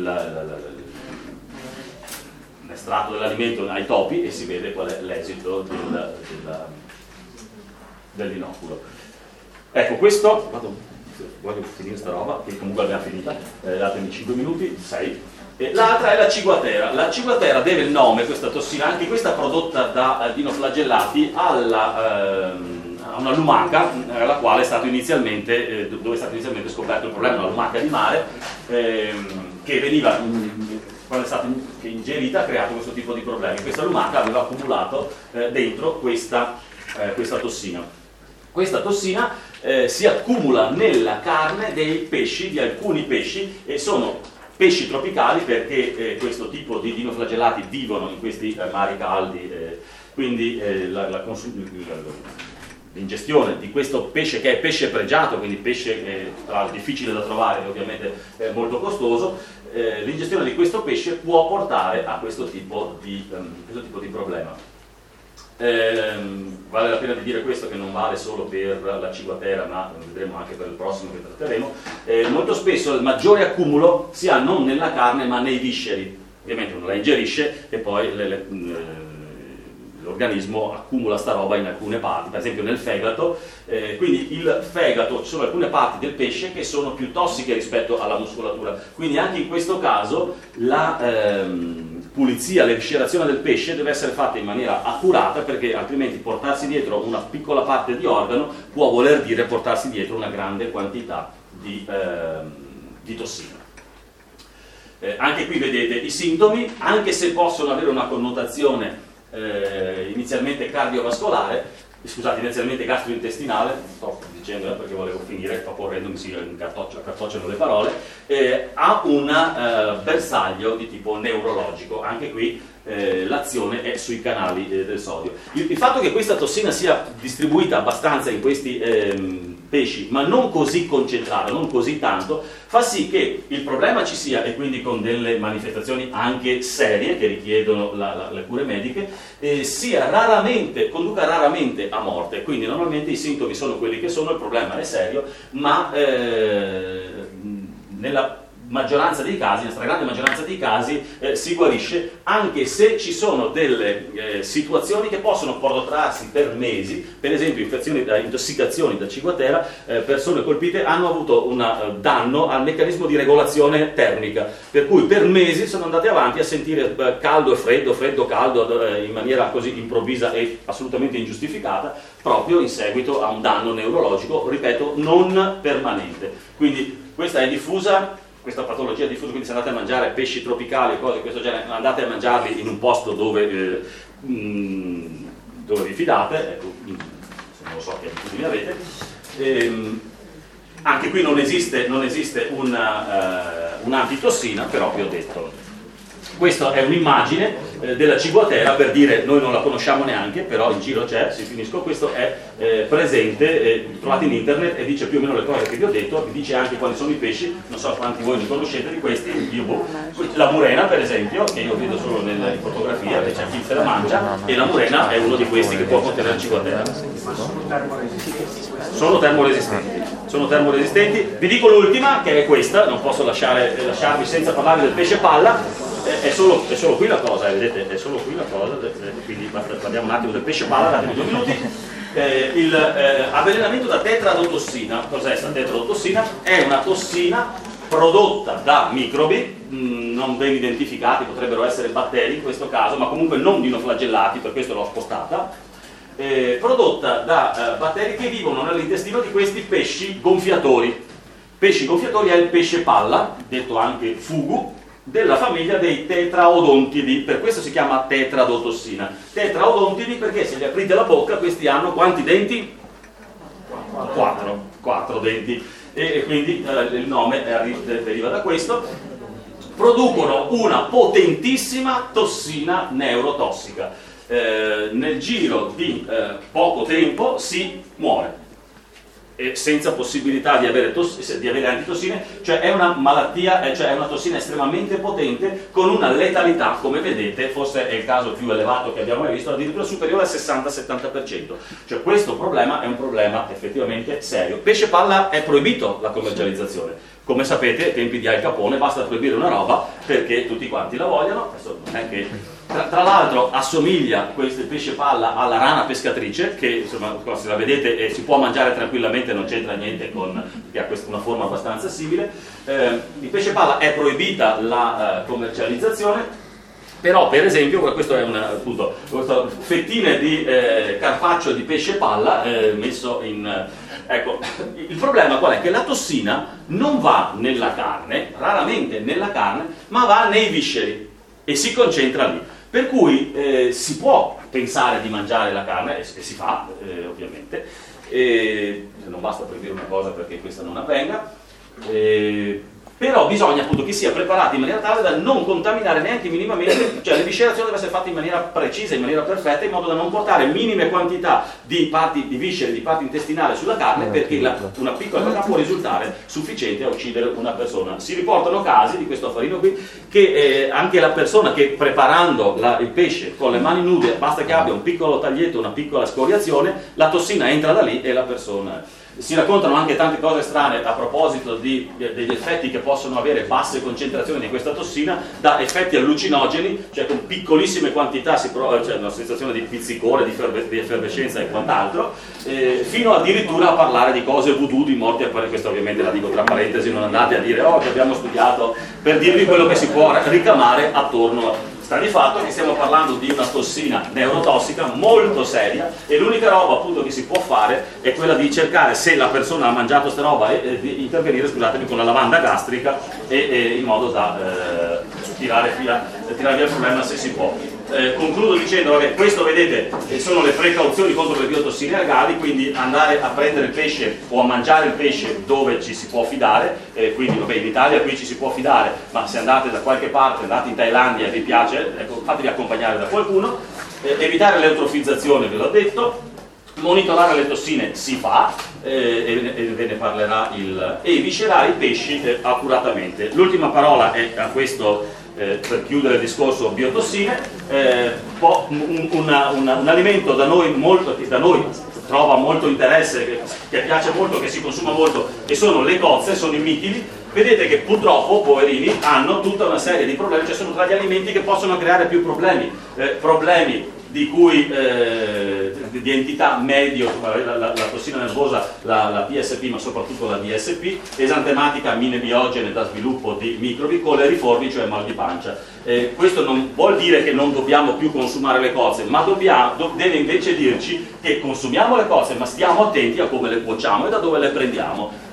A: l'estratto dell'alimento ai topi e si vede qual è l'esito del, del, dell'inoculo. Ecco, questo, vado, voglio finire sta roba, che comunque l'abbiamo finita, eh, datemi cinque minuti, sei. E l'altra è la ciguatera. La ciguatera deve il nome, questa tossina, anche questa prodotta da eh, dinoflagellati, alla... Ehm, una lumaca alla quale è stato inizialmente, eh, dove è stato inizialmente scoperto il problema, una lumaca di mare ehm, che veniva, in, quando è stata ingerita, ha creato questo tipo di problemi. Questa lumaca aveva accumulato eh, dentro questa, eh, questa tossina. Questa tossina eh, si accumula nella carne dei pesci, di alcuni pesci, e sono pesci tropicali perché eh, questo tipo di dinoflagellati vivono in questi eh, mari caldi, eh, quindi eh, la, la consum- l'ingestione di questo pesce, che è pesce pregiato, quindi pesce eh, difficile da trovare e ovviamente eh, molto costoso, eh, l'ingestione di questo pesce può portare a questo tipo di, um, questo tipo di problema. Eh, vale la pena di dire questo, che non vale solo per la ciguatera, ma vedremo anche per il prossimo che tratteremo. Eh, molto spesso il maggiore accumulo si ha non nella carne ma nei visceri, ovviamente uno la ingerisce e poi le, le, l'organismo accumula sta roba in alcune parti, per esempio nel fegato, eh, quindi il fegato, ci sono alcune parti del pesce che sono più tossiche rispetto alla muscolatura, quindi anche in questo caso la ehm, pulizia, l'eviscerazione del pesce deve essere fatta in maniera accurata, perché altrimenti portarsi dietro una piccola parte di organo può voler dire portarsi dietro una grande quantità di, ehm, di tossina. Eh, anche qui vedete i sintomi, anche se possono avere una connotazione Eh, inizialmente cardiovascolare, scusate, inizialmente gastrointestinale, sto dicendo eh, perché volevo finire, sto correndomi, si cartocciano le parole, eh, ha un eh, bersaglio di tipo neurologico, anche qui eh, l'azione è sui canali eh, del sodio. Il, il fatto che questa tossina sia distribuita abbastanza in questi ehm, pesci, ma non così concentrata, non così tanto, fa sì che il problema ci sia, e quindi con delle manifestazioni anche serie che richiedono la, la, le cure mediche, eh, sia raramente, conduca raramente a morte. Quindi normalmente i sintomi sono quelli che sono, il problema è serio, ma eh, nella maggioranza dei casi, nella stragrande maggioranza dei casi eh, si guarisce, anche se ci sono delle eh, situazioni che possono protrarsi per mesi. Per esempio infezioni da intossicazioni da ciguatera, eh, persone colpite hanno avuto un uh, danno al meccanismo di regolazione termica, per cui per mesi sono andati avanti a sentire eh, caldo e freddo, freddo caldo eh, in maniera così improvvisa e assolutamente ingiustificata, proprio in seguito a un danno neurologico, ripeto, non permanente. Quindi questa è diffusa, questa patologia è diffusa, quindi se andate a mangiare pesci tropicali o cose di questo genere, andate a mangiarli in un posto dove eh, mh, dove vi fidate, ecco, se non lo so che abitudini avete. Ehm, anche qui non esiste, non esiste una, uh, un'antitossina, però vi ho detto. Questa è un'immagine eh, della ciguatera, per dire noi non la conosciamo neanche, però in giro c'è, si finisco, questo è eh, presente, eh, trovate in internet e dice più o meno le cose che vi ho detto, vi dice anche quali sono i pesci, non so quanti voi ne conoscete di questi, io, boh. La murena per esempio, che io vedo solo nelle fotografie, c'è chi se la mangia, e la murena è uno di questi che può contenere la ciguatera. Sono termoresistenti. Sono termoresistenti. Vi dico l'ultima, che è questa, non posso lasciare, lasciarvi senza parlare del pesce palla. È solo, è solo qui la cosa, vedete, è solo qui la cosa, quindi parliamo un attimo del pesce palla, datemi due minuti. Eh, il eh, avvelenamento da tetradotossina, cos'è questa tetradotossina? È una tossina prodotta da microbi, mh, non ben identificati, potrebbero essere batteri in questo caso, ma comunque non dinoflagellati, per questo l'ho spostata, eh, prodotta da eh, batteri che vivono nell'intestino di questi pesci gonfiatori. Pesci gonfiatori è il pesce palla, detto anche fugu, della famiglia dei tetraodontidi, per questo si chiama tetradotossina. Tetraodontidi perché se gli aprite la bocca questi hanno quanti denti? Quattro, quattro denti, e quindi eh, il nome deriva da questo. Producono una potentissima tossina neurotossica. Eh, nel giro di eh, poco tempo si muore. E senza possibilità di avere, di avere antitossine, cioè è una malattia, cioè è una tossina estremamente potente con una letalità, come vedete, forse è il caso più elevato che abbiamo mai visto, addirittura superiore al sessanta settanta per cento. Cioè questo problema è un problema effettivamente serio. Pesce palla è proibito la commercializzazione. Come sapete, ai tempi di Al Capone basta proibire una roba perché tutti quanti la vogliono. Adesso non è che... Tra, tra l'altro assomiglia questo pesce palla alla rana pescatrice, che insomma se la vedete eh, si può mangiare tranquillamente, non c'entra niente con, che ha questa, una forma abbastanza simile. Eh, il pesce palla è proibita la uh, commercializzazione. Però per esempio, questo è un appunto, questo fettine di eh, carpaccio di pesce palla eh, messo in... Eh, ecco, il problema qual è? Che la tossina non va nella carne, raramente nella carne, ma va nei visceri e si concentra lì. Per cui eh, si può pensare di mangiare la carne, e, e si fa eh, ovviamente, e, non basta proibire una cosa perché questa non avvenga, eh, però bisogna appunto che sia preparati in maniera tale da non contaminare neanche minimamente, cioè l'eviscerazione deve essere fatta in maniera precisa, in maniera perfetta, in modo da non portare minime quantità di parti di viscere, di parti intestinali sulla carne, perché la, una piccola quantità può risultare sufficiente a uccidere una persona. Si riportano casi di questo affarino qui che eh, anche la persona che preparando la, il pesce con le mani nude, basta che abbia un piccolo taglietto, una piccola scoriazione, la tossina entra da lì e la persona... Si raccontano anche tante cose strane a proposito di, degli effetti che possono avere basse concentrazioni di questa tossina, da effetti allucinogeni, cioè con piccolissime quantità si prova, cioè una sensazione di pizzicore, di, ferve, di effervescenza e quant'altro, eh, fino addirittura a parlare di cose voodoo, di morti a parecchio. Questo ovviamente la dico tra parentesi, non andate a dire oh che abbiamo studiato, per dirvi quello che si può ricamare attorno a... Sta di fatto che stiamo parlando di una tossina neurotossica molto seria e l'unica roba appunto che si può fare è quella di cercare, se la persona ha mangiato sta roba, e, e di intervenire, scusatemi, con la lavanda gastrica e, e in modo da eh, tirare, via, tirare via il problema se si può. Eh, concludo dicendo che questo, vedete, sono le precauzioni contro le biotossine algali, quindi andare a prendere il pesce o a mangiare il pesce dove ci si può fidare, eh, quindi vabbè, in Italia qui ci si può fidare, ma se andate da qualche parte, andate in Thailandia e vi piace, ecco, fatevi accompagnare da qualcuno, eh, evitare l'eutrofizzazione, ve l'ho detto, monitorare le tossine si fa, eh, e ve ne parlerà il... e viscerare i pesci eh, accuratamente. L'ultima parola è a questo... Eh, per chiudere il discorso biotossine, eh, un, una, una, un alimento da noi, molto, che da noi trova molto interesse, che, che piace molto, che si consuma molto, e sono le cozze, sono i mitili. Vedete che purtroppo, poverini, hanno tutta una serie di problemi, cioè sono tra gli alimenti che possono creare più problemi, eh, problemi di cui eh, di entità medio, la, la, la tossina nervosa, la, la P S P, ma soprattutto la D S P, esantematica mine-biogene da sviluppo di microbi, coleriformi, cioè mal di pancia. Eh, questo non vuol dire che non dobbiamo più consumare le cozze, ma dobbiamo, do, deve invece dirci che consumiamo le cozze, ma stiamo attenti a come le cuociamo e da dove le prendiamo.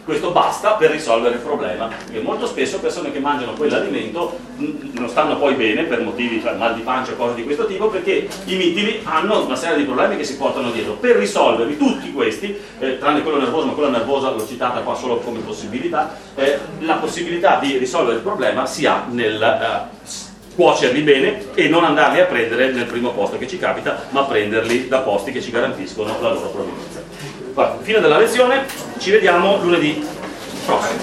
A: questo basta per risolvere il problema, perché molto spesso persone che mangiano quell'alimento non stanno poi bene per motivi, cioè mal di pancia o cose di questo tipo, perché i mitili hanno una serie di problemi che si portano dietro. Per risolverli tutti questi, eh, tranne quello nervoso, ma quello nervoso l'ho citata qua solo come possibilità, eh, la possibilità di risolvere il problema si ha nel eh, cuocerli bene e non andarli a prendere nel primo posto che ci capita, ma prenderli da posti che ci garantiscono la loro provenienza. Guarda, fine della lezione, ci vediamo lunedì prossimo.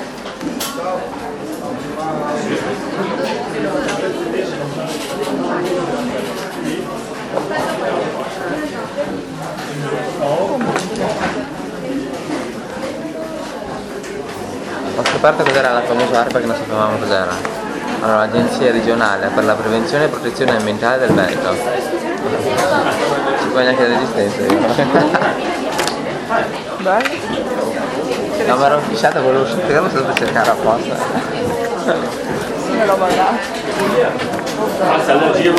C: Ho scoperto cos'era la famosa ARPA che non sapevamo cos'era. Allora, l'Agenzia regionale per la prevenzione e protezione ambientale del Veneto. Ci puoi neanche resistenza io. Dai. No, ma ero fissato, volevo uscire, ma sono cercare apposta.
D: Me l'ho mandato.